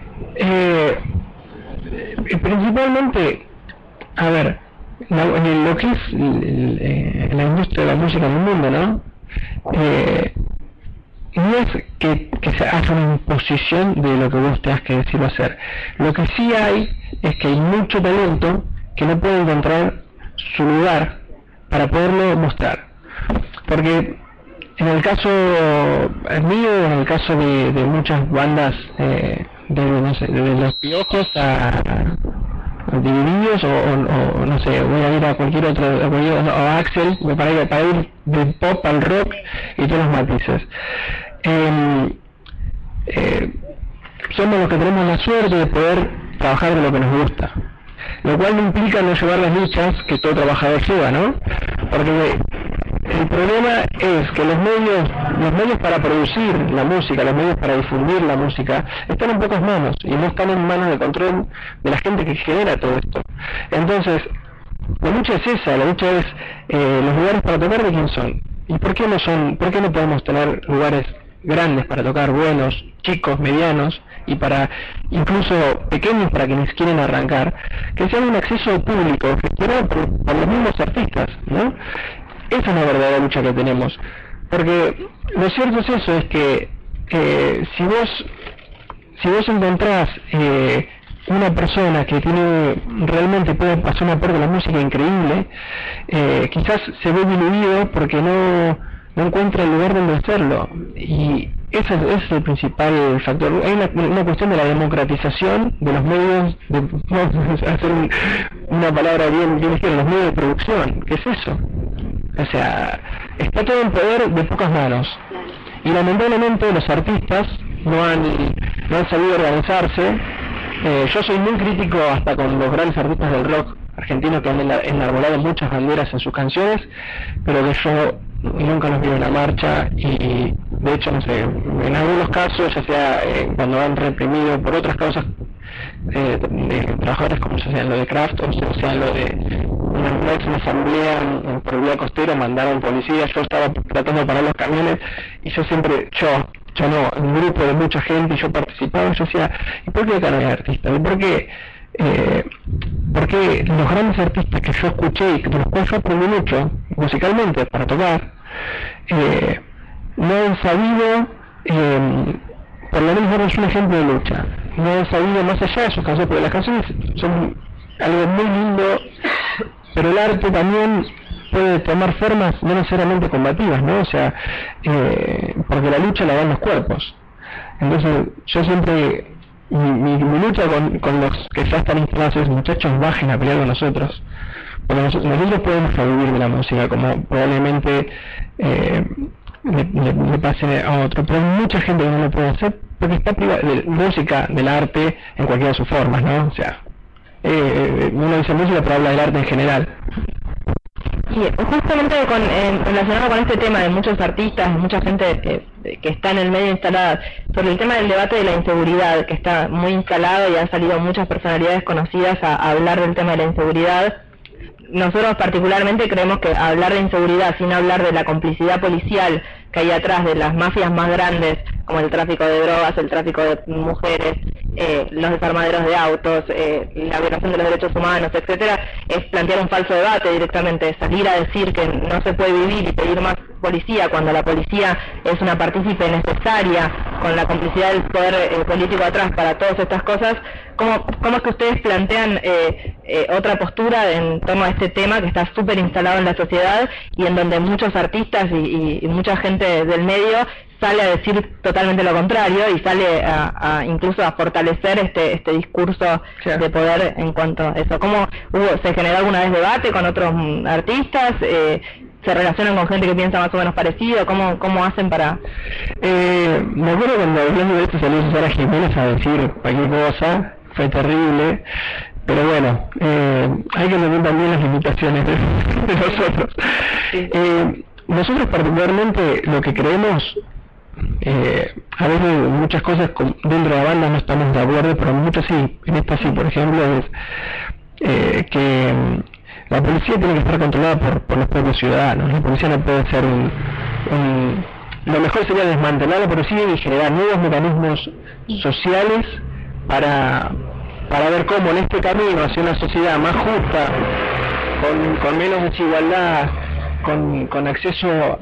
Principalmente, a ver, lo que es la industria de la música en el mundo, ¿no? No es que se haga una imposición de lo que vos tengas que decir o hacer. Lo que sí hay es que hay mucho talento que no puede encontrar su lugar para poderlo mostrar. Porque en el caso mío, en el caso de muchas bandas, de Los Piojos a Divididos o no sé, voy a ir a cualquier otro, o Axel, para ir del pop al rock y todos los matices. Somos los que tenemos la suerte de poder trabajar de lo que nos gusta, lo cual no implica no llevar las luchas que todo trabajador lleva, ¿no? Porque el problema es que los medios para producir la música, los medios para difundir la música, están en pocas manos y no están en manos de control de la gente que genera todo esto. Entonces, la lucha es esa, la lucha es los lugares para tocar de quién son. ¿Y por qué no podemos tener lugares grandes para tocar, buenos, chicos, medianos, y para incluso pequeños para quienes quieren arrancar, que sean un acceso público gestionado por los mismos artistas, ¿no? Esa es la verdadera lucha que tenemos, porque lo cierto es eso, es que si vos encontrás una persona que realmente puede hacer un aporte a la música increíble, quizás se ve diluido porque no encuentra el lugar donde hacerlo, y ese es el principal factor. Hay una cuestión de la democratización de los medios, vamos a hacer una palabra bien elegida, los medios de producción. ¿Qué es eso? O sea, está todo en poder de pocas manos, y lamentablemente los artistas no han sabido organizarse. Yo soy muy crítico hasta con los grandes artistas del rock argentino que han enarbolado muchas banderas en sus canciones, pero que yo nunca los vi en la marcha, y de hecho, no sé, en algunos casos, ya sea cuando han reprimido por otras causas de trabajadores, como sea lo de Kraft, o sea lo de una asamblea por el Vía Costero, mandaron policías, yo estaba tratando de parar los camiones, y yo no, un grupo de mucha gente, y yo participaba, yo decía, ¿y por qué acá no hay artistas? ¿Y por qué? Porque los grandes artistas que yo escuché y de los cuales yo aprendí mucho musicalmente para tocar, no han sabido, por lo menos darnos un ejemplo de lucha, no han sabido más allá de sus canciones, porque las canciones son algo muy lindo, pero el arte también puede tomar formas no necesariamente combativas, ¿no? O sea, porque la lucha la dan los cuerpos. Entonces, yo siempre, mi lucha con los que ya están instalados es, muchachos, bajen a pelear con nosotros, porque nosotros podemos vivir de la música, como probablemente le pase a otro, pero hay mucha gente que no lo puede hacer porque está privada de música, del arte, en cualquiera de sus formas, ¿no? O sea, uno dice música, pero habla del arte en general. Y justamente relacionado con este tema de muchos artistas, mucha gente que está en el medio instalada, sobre el tema del debate de la inseguridad, que está muy instalado y han salido muchas personalidades conocidas a hablar del tema de la inseguridad. Nosotros particularmente creemos que hablar de inseguridad sin hablar de la complicidad policial que hay atrás de las mafias más grandes, como el tráfico de drogas, el tráfico de mujeres, los desarmaderos de autos, la violación de los derechos humanos, etcétera, es plantear un falso debate directamente, salir a decir que no se puede vivir y pedir más policía cuando la policía es una partícipe necesaria, con la complicidad del poder político atrás para todas estas cosas. ¿Cómo es que ustedes plantean otra postura en torno a este tema que está súper instalado en la sociedad y en donde muchos artistas y mucha gente del medio sale a decir totalmente lo contrario y sale incluso a fortalecer este discurso de poder en cuanto a eso? ¿Cómo se generó alguna vez debate con otros artistas? ¿Se relacionan con gente que piensa más o menos parecido? ¿Cómo hacen para...? Me acuerdo cuando hablando de esto salió Susana Jiménez a decir cualquier cosa, fue terrible, pero bueno, hay que tener también las limitaciones de nosotros. Nosotros particularmente lo que creemos, a veces muchas cosas dentro de la banda no estamos de acuerdo, pero muchas sí, en esta sí, por ejemplo, es que la policía tiene que estar controlada por los propios ciudadanos. La policía no puede ser lo mejor sería desmantelarla, pero sí generar nuevos mecanismos sociales para ver cómo en este camino hacia una sociedad más justa, con menos desigualdad, con acceso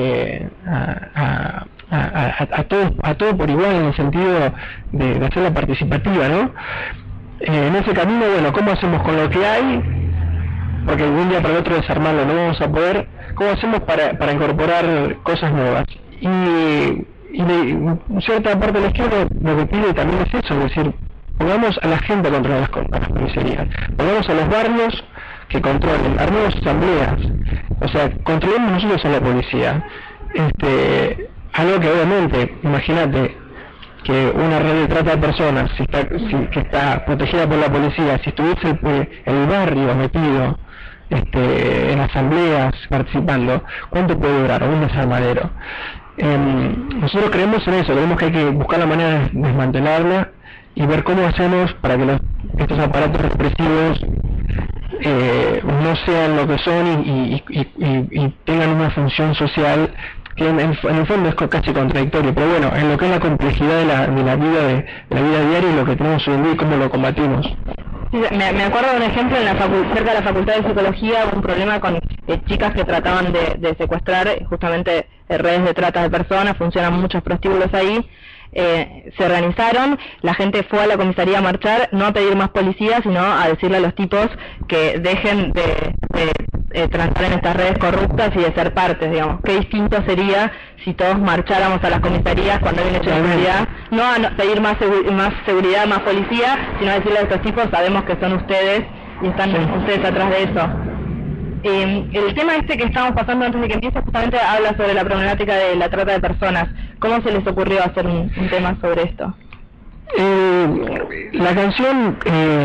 a todo por igual, en el sentido de hacerla participativa, ¿no? En ese camino, bueno, ¿cómo hacemos con lo que hay? Porque algún día para el otro desarmarlo no vamos a poder. ¿Cómo hacemos para incorporar cosas nuevas? Y cierta parte de la izquierda lo que pide también es eso, es decir, pongamos a la gente a controlar las comisarías, pongamos a los barrios que controlen, armemos asambleas, o sea, controlemos nosotros a la policía. Algo que obviamente, imagínate que una red de trata de personas, que está protegida por la policía, si estuviese el barrio metido en asambleas participando, ¿cuánto puede durar un desarmadero? Nosotros creemos en eso, creemos que hay que buscar la manera de desmantelarla y ver cómo hacemos para que estos aparatos represivos no sean lo que son y tengan una función social que en el fondo es casi contradictorio, pero bueno, en lo que es la complejidad de la vida diaria y lo que tenemos hoy en día y cómo lo combatimos. Sí, me acuerdo de un ejemplo cerca de la Facultad de Psicología, un problema con chicas que trataban de secuestrar justamente redes de trata de personas, funcionan muchos prostíbulos ahí. Se organizaron, la gente fue a la comisaría a marchar, no a pedir más policías, sino a decirle a los tipos que dejen de transar en estas redes corruptas y de ser partes, digamos. Qué distinto sería si todos marcháramos a las comisarías cuando hay un hecho de seguridad, no a pedir más seguridad, más policía, sino a decirle a estos tipos, sabemos que son ustedes y están ustedes atrás de eso. El tema que estamos pasando antes de que empiece justamente habla sobre la problemática de la trata de personas. ¿Cómo se les ocurrió hacer un tema sobre esto? La canción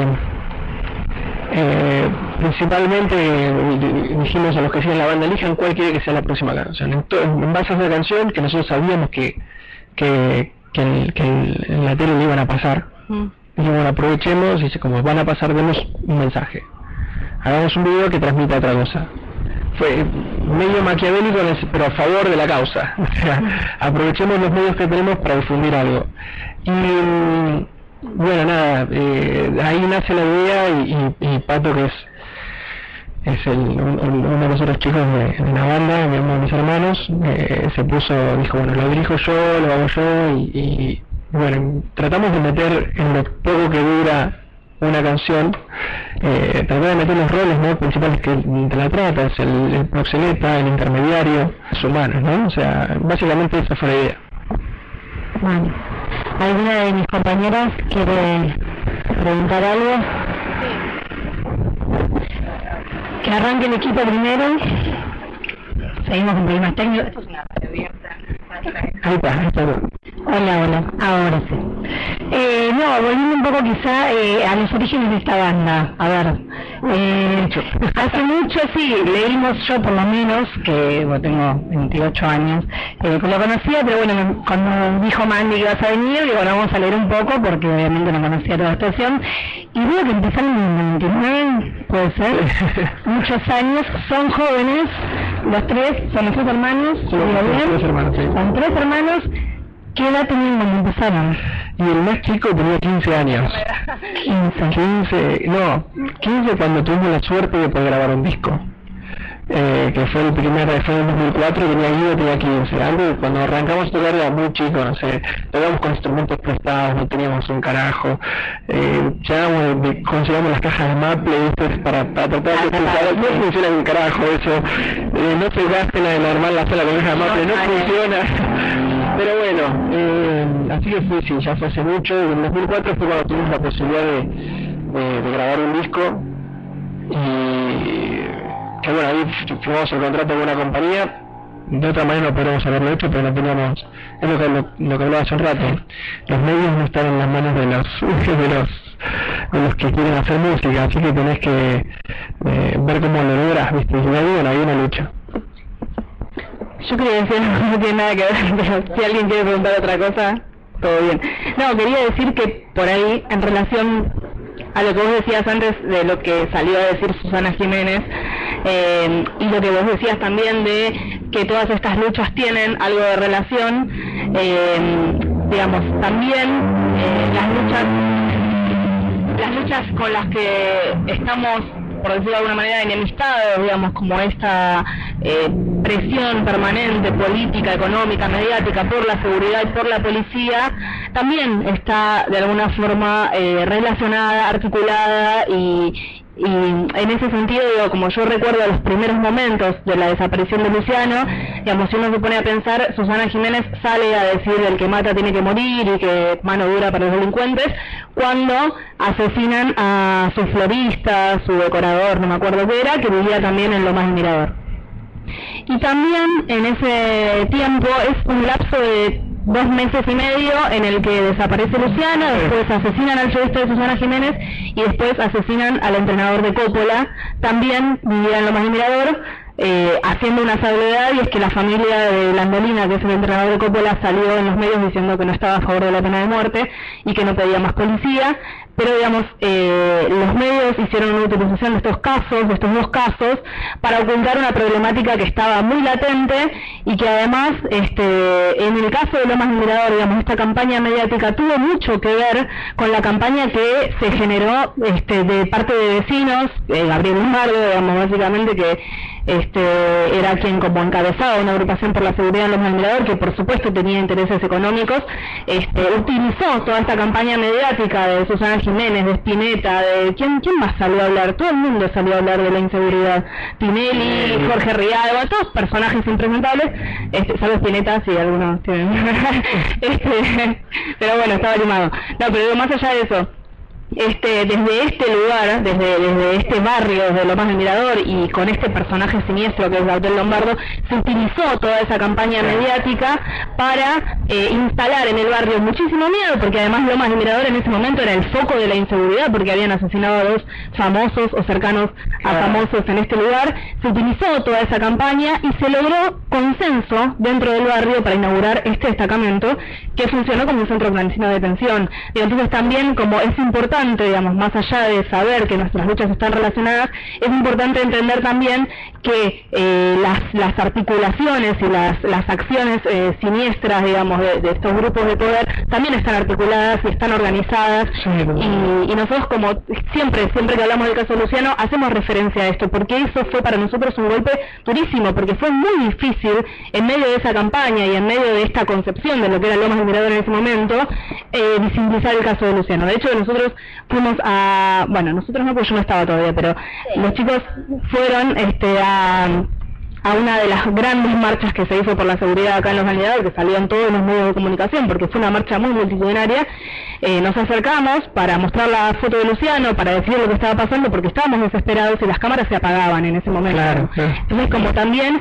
principalmente dijimos a los que siguen la banda, elijan cuál quiere que sea la próxima canción. En base a esa canción que nosotros sabíamos que en la tele le iban a pasar, y bueno, aprovechemos y como van a pasar, demos un mensaje. Hagamos un video que transmita otra cosa. Fue medio maquiavélico, pero a favor de la causa. O sea, aprovechemos los medios que tenemos para difundir algo. Y bueno, nada, ahí nace la idea y Pato, que es uno de los otros chicos de la banda, uno de mis hermanos, dijo, bueno, lo dirijo yo, lo hago yo, y bueno, tratamos de meter en lo poco que dura una canción, tratar de meter los roles, ¿no?, principales que de la trata, es el proxeneta, el intermediario, los humanos, ¿no? O sea, básicamente esa fue la idea. Bueno, ¿alguna de mis compañeras quiere preguntar algo? Sí. Que arranque el equipo primero. Seguimos con problemas técnicos. Esto es una Ahí está. Hola, ahora sí. No, volviendo un poco quizá a los orígenes de esta banda. A ver, hace mucho, sí, leímos, yo por lo menos, que bueno, tengo 28 años, lo conocía, pero bueno, cuando dijo Mandy que ibas a venir, digo, bueno, vamos a leer un poco, porque obviamente no conocía toda la situación, y veo que empezaron en el 99, puede ser, muchos años, son jóvenes, los tres, son los tres hermanos, sí, tres hermanos, sí. Son tres hermanos. ¿Qué edad tenían cuando empezaron? Y el más chico tenía 15 años. 15 cuando tuvimos la suerte de poder grabar un disco. Que fue el primero, fue en 2004, tenía 15. Antes, cuando arrancamos a tocar era muy chico, no sé, tocábamos con instrumentos prestados, no teníamos un carajo. Conseguíamos las cajas de Maple para tratar de explicar, no funciona un carajo eso, no te gasten la de normal la sala con caja de Maple, no funciona. Pero bueno, así que fue, sí, ya fue hace mucho. En 2004 fue cuando tuvimos la posibilidad de grabar un disco, y que bueno, ahí firmamos el contrato con una compañía. De otra manera no podríamos haberlo hecho, pero no teníamos, es lo que hablaba hace un rato, los medios no están en las manos de los que quieren hacer música, así que tenés que ver cómo lo logras, ¿viste? Y bueno, hay una lucha. Yo quería decir, no tiene nada que ver, pero si alguien quiere preguntar otra cosa, todo bien. No, quería decir que por ahí, en relación a lo que vos decías antes de lo que salió a decir Susana Jiménez, y lo que vos decías también de que todas estas luchas tienen algo de relación, digamos, también las luchas con las que estamos, por decirlo de alguna manera, enemistados, digamos, como esta presión permanente, política, económica, mediática, por la seguridad y por la policía, también está de alguna forma relacionada, articulada, y en ese sentido, digo, como yo recuerdo los primeros momentos de la desaparición de Luciano, digamos, si uno se pone a pensar, Susana Jiménez sale a decir el que mata tiene que morir y que mano dura para los delincuentes, cuando asesinan a su florista, su decorador, no me acuerdo qué era, que vivía también en Lomas del Mirador. Y también en ese tiempo es un lapso de 2 meses y medio en el que desaparece Luciana, después asesinan al periodista de Susana Jiménez y después asesinan al entrenador de Coppola, también vivía en Lomas de Mirador, haciendo una salvedad, y es que la familia de Landolina, que es el entrenador de Coppola, salió en los medios diciendo que no estaba a favor de la pena de muerte y que no pedía más policía, pero digamos, los medios hicieron una utilización de estos dos casos, para ocultar una problemática que estaba muy latente y que además, en el caso de Lomas de Mirador, digamos, esta campaña mediática tuvo mucho que ver con la campaña que se generó de parte de vecinos, Gabriel Lombardo, digamos, básicamente, que era quien como encabezaba una agrupación por la seguridad en Lomas de Mirador, que por supuesto tenía intereses económicos, utilizó toda esta campaña mediática de Susana Jiménez, de Spinetta, de ¿quién más salió a hablar? Todo el mundo salió a hablar de la inseguridad. Tinelli, Jorge Rialba, todos personajes impresentables, salvo Spinetta, sí, algunos tienen. Pero bueno, estaba animado. No, pero más allá de eso, desde este lugar, desde este barrio, desde Lomas del Mirador, y con este personaje siniestro que es Gabriel Lombardo, se utilizó toda esa campaña mediática para instalar en el barrio muchísimo miedo, porque además Lomas del Mirador en ese momento era el foco de la inseguridad, porque habían asesinado a 2 famosos o cercanos a famosos en este lugar. Se utilizó toda esa campaña y se logró consenso dentro del barrio para inaugurar este destacamento, que funcionó como un centro clandestino de detención. Y entonces también, como es importante, digamos, más allá de saber que nuestras luchas están relacionadas, es importante entender también que las articulaciones y las acciones siniestras, digamos, de estos grupos de poder también están articuladas y están organizadas, y nosotros, como siempre que hablamos del caso Luciano, hacemos referencia a esto, porque eso fue para nosotros un golpe durísimo, porque fue muy difícil, en medio de esa campaña y en medio de esta concepción de lo que era Lomas del Mirador en ese momento, visibilizar el caso de Luciano. De hecho, nosotros fuimos nosotros no, porque yo no estaba todavía, pero los chicos fueron a una de las grandes marchas que se hizo por la seguridad acá en Lomas del Mirador, que salían todos los medios de comunicación, porque fue una marcha muy multitudinaria. Nos acercamos para mostrar la foto de Luciano, para decir lo que estaba pasando, porque estábamos desesperados y las cámaras se apagaban en ese momento. Claro. Entonces, como también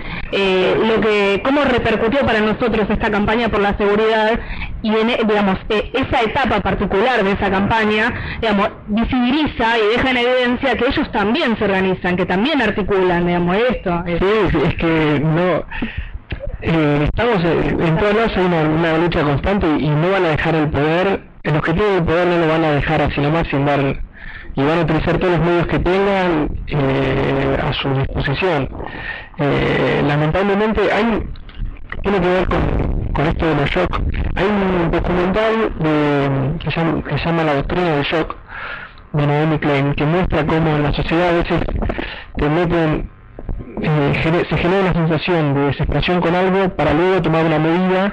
cómo repercutió para nosotros esta campaña por la seguridad, y digamos, esa etapa particular de esa campaña, digamos, visibiliza y deja en evidencia que ellos también se organizan, que también articulan, digamos, esto. Sí, es que no... estamos en todos lados, hay una lucha constante, y no van a dejar el poder, los que tienen el poder no lo van a dejar así nomás sin dar, y van a utilizar todos los medios que tengan a su disposición. Lamentablemente tiene que ver con esto de los shock. Hay un documental que se llama La Doctrina del Shock, de Naomi Klein, que muestra cómo en la sociedad a veces te meten, se genera una sensación de desesperación con algo para luego tomar una medida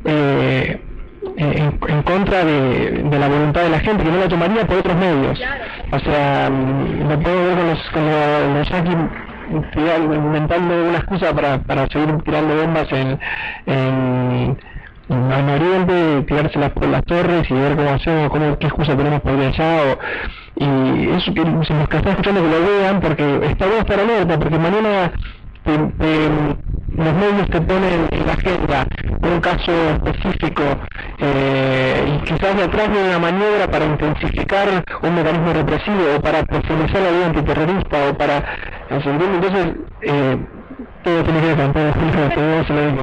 en contra de la voluntad de la gente, que no la tomaría por otros medios. O sea, lo puedo ver con los yankees inventando una excusa para seguir tirando bombas en Oriente, tirárselas por las torres y ver cómo hacemos, qué excusa tenemos por ir allá, y eso, que si los que están escuchando que lo vean, porque está bueno estar alerta, porque mañana los medios te ponen en la agenda un caso específico, y quizás detrás de una maniobra para intensificar un mecanismo represivo, o para profundizar la vida antiterrorista, o para... Entonces, todo tiene que ver con todo eso lo mismo.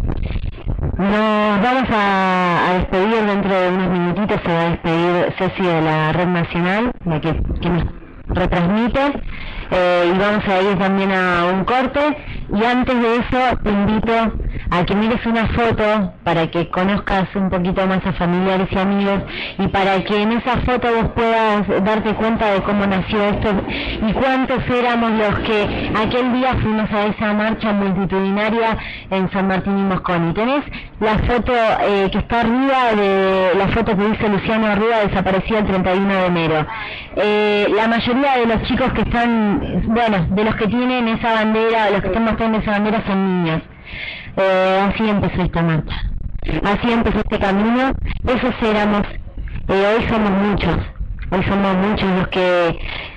Nos vamos a despedir dentro de unos minutitos. Se va a despedir Ceci de la Red Nacional, de que nos retransmite, y vamos a ir también a un corte, y antes de eso te invito a que mires una foto para que conozcas un poquito más a familiares y amigos, y para que en esa foto vos puedas darte cuenta de cómo nació esto y cuántos éramos los que aquel día fuimos a esa marcha multitudinaria en San Martín y Mosconi. Tenés la foto que está arriba, la foto que dice Luciano arriba, desapareció el 31 de enero. La mayoría de los chicos que están, de los que tienen esa bandera, los que están mostrando esa bandera, son niños. Así empezó esta marcha, así empezó este camino. Esos éramos, hoy somos muchos los que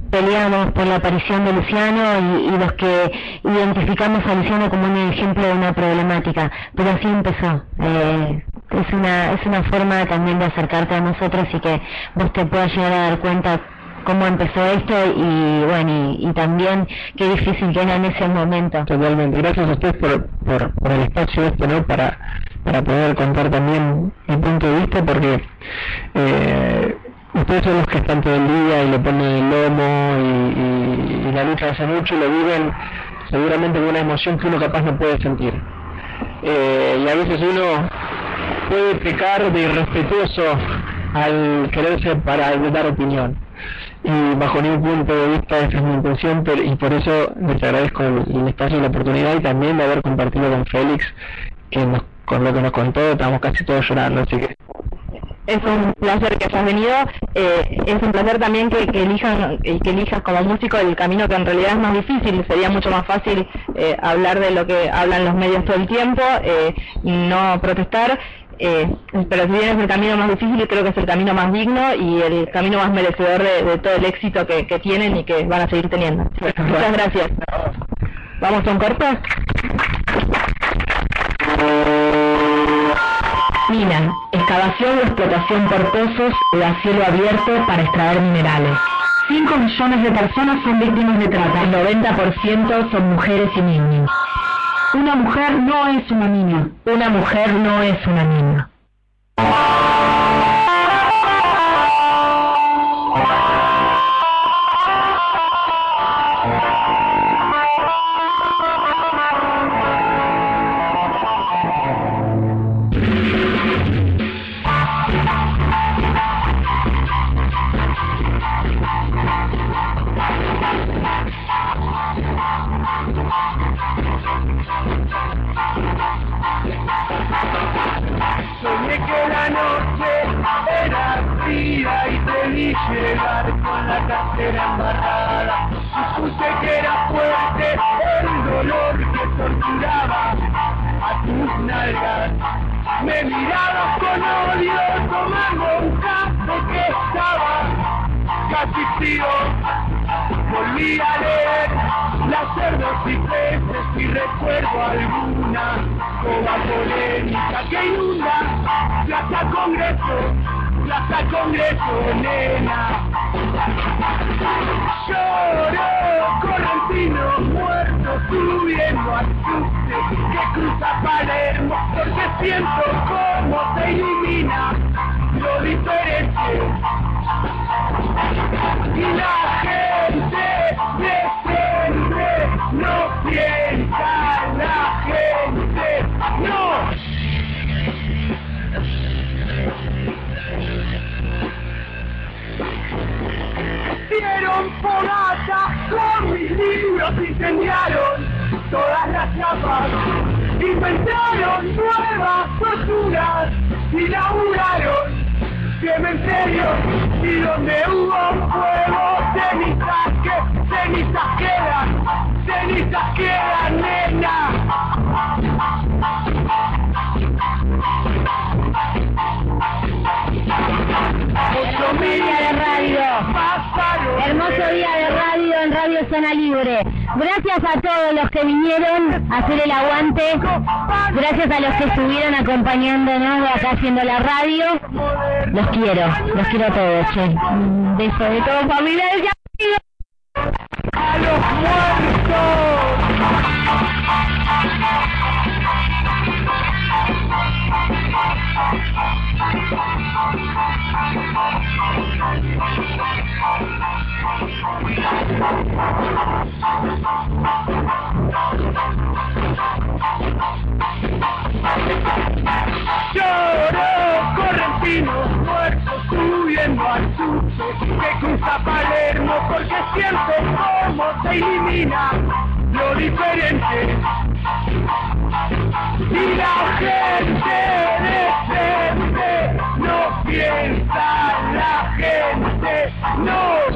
peleamos por la aparición de Luciano y los que identificamos a Luciano como un ejemplo de una problemática, pero así empezó. Es una forma también de acercarte a nosotros y que vos te puedas llegar a dar cuenta cómo empezó esto y bueno, y también qué difícil que era en ese momento. Totalmente, gracias a ustedes por el espacio este, ¿no? Para poder contar también mi punto de vista, porque ustedes son los que están todo el día y le ponen el lomo y la lucha hace mucho y lo viven seguramente con una emoción que uno capaz no puede sentir. Y a veces uno puede pecar de irrespetuoso al quererse para dar opinión. Y bajo ningún punto de vista esa es mi intención, y por eso les agradezco el espacio y la oportunidad, y también de haber compartido con Félix, con lo que nos contó, estamos casi todos llorando, así que... Es un placer que hayas venido, es un placer también que elijas como músico el camino que en realidad es más difícil. Sería mucho más fácil hablar de lo que hablan los medios todo el tiempo, no protestar, pero si bien es el camino más difícil, creo que es el camino más digno y el camino más merecedor de todo el éxito que tienen y que van a seguir teniendo. Muchas gracias. ¿Vamos a un corte? Mina, excavación o explotación por pozos o a cielo abierto para extraer minerales. 5 millones de personas son víctimas de trata, el 90% son mujeres y niños. Una mujer no es una niña. Una mujer no es una niña. Soñé que la noche era fría y te vi llegar con la cartera embarrada. Supuse que era fuerte el dolor que torturaba a tus nalgas. Me mirabas con odio tomando un café que estaba casi frío. Volví a leer las cerdos y peces y recuerdo alguna toda polémica que inunda Plaza Congreso, nena. Lloro correntino muerto subiendo al subte que cruza Palermo, porque siento cómo se ilumina lo diferente. Y la gente decente no piensa, la gente no. Dieron fogata con mis libros, incendiaron todas las chapas, inventaron nuevas torturas, inauguraron cementerios y donde hubo fuego, cenizas quedan, nena. Hermoso día de radio en Radio Zona Libre. Gracias a todos los que vinieron a hacer el aguante. Gracias a los que estuvieron acompañándonos acá haciendo la radio. Los quiero a todos, che. Un beso de todos, familiares y amigos. ¡A los muertos! Lloro correntinos muertos subiendo al subte que cruza Palermo, porque siento cómo se elimina lo diferente. Y la gente decente no piensa, la gente no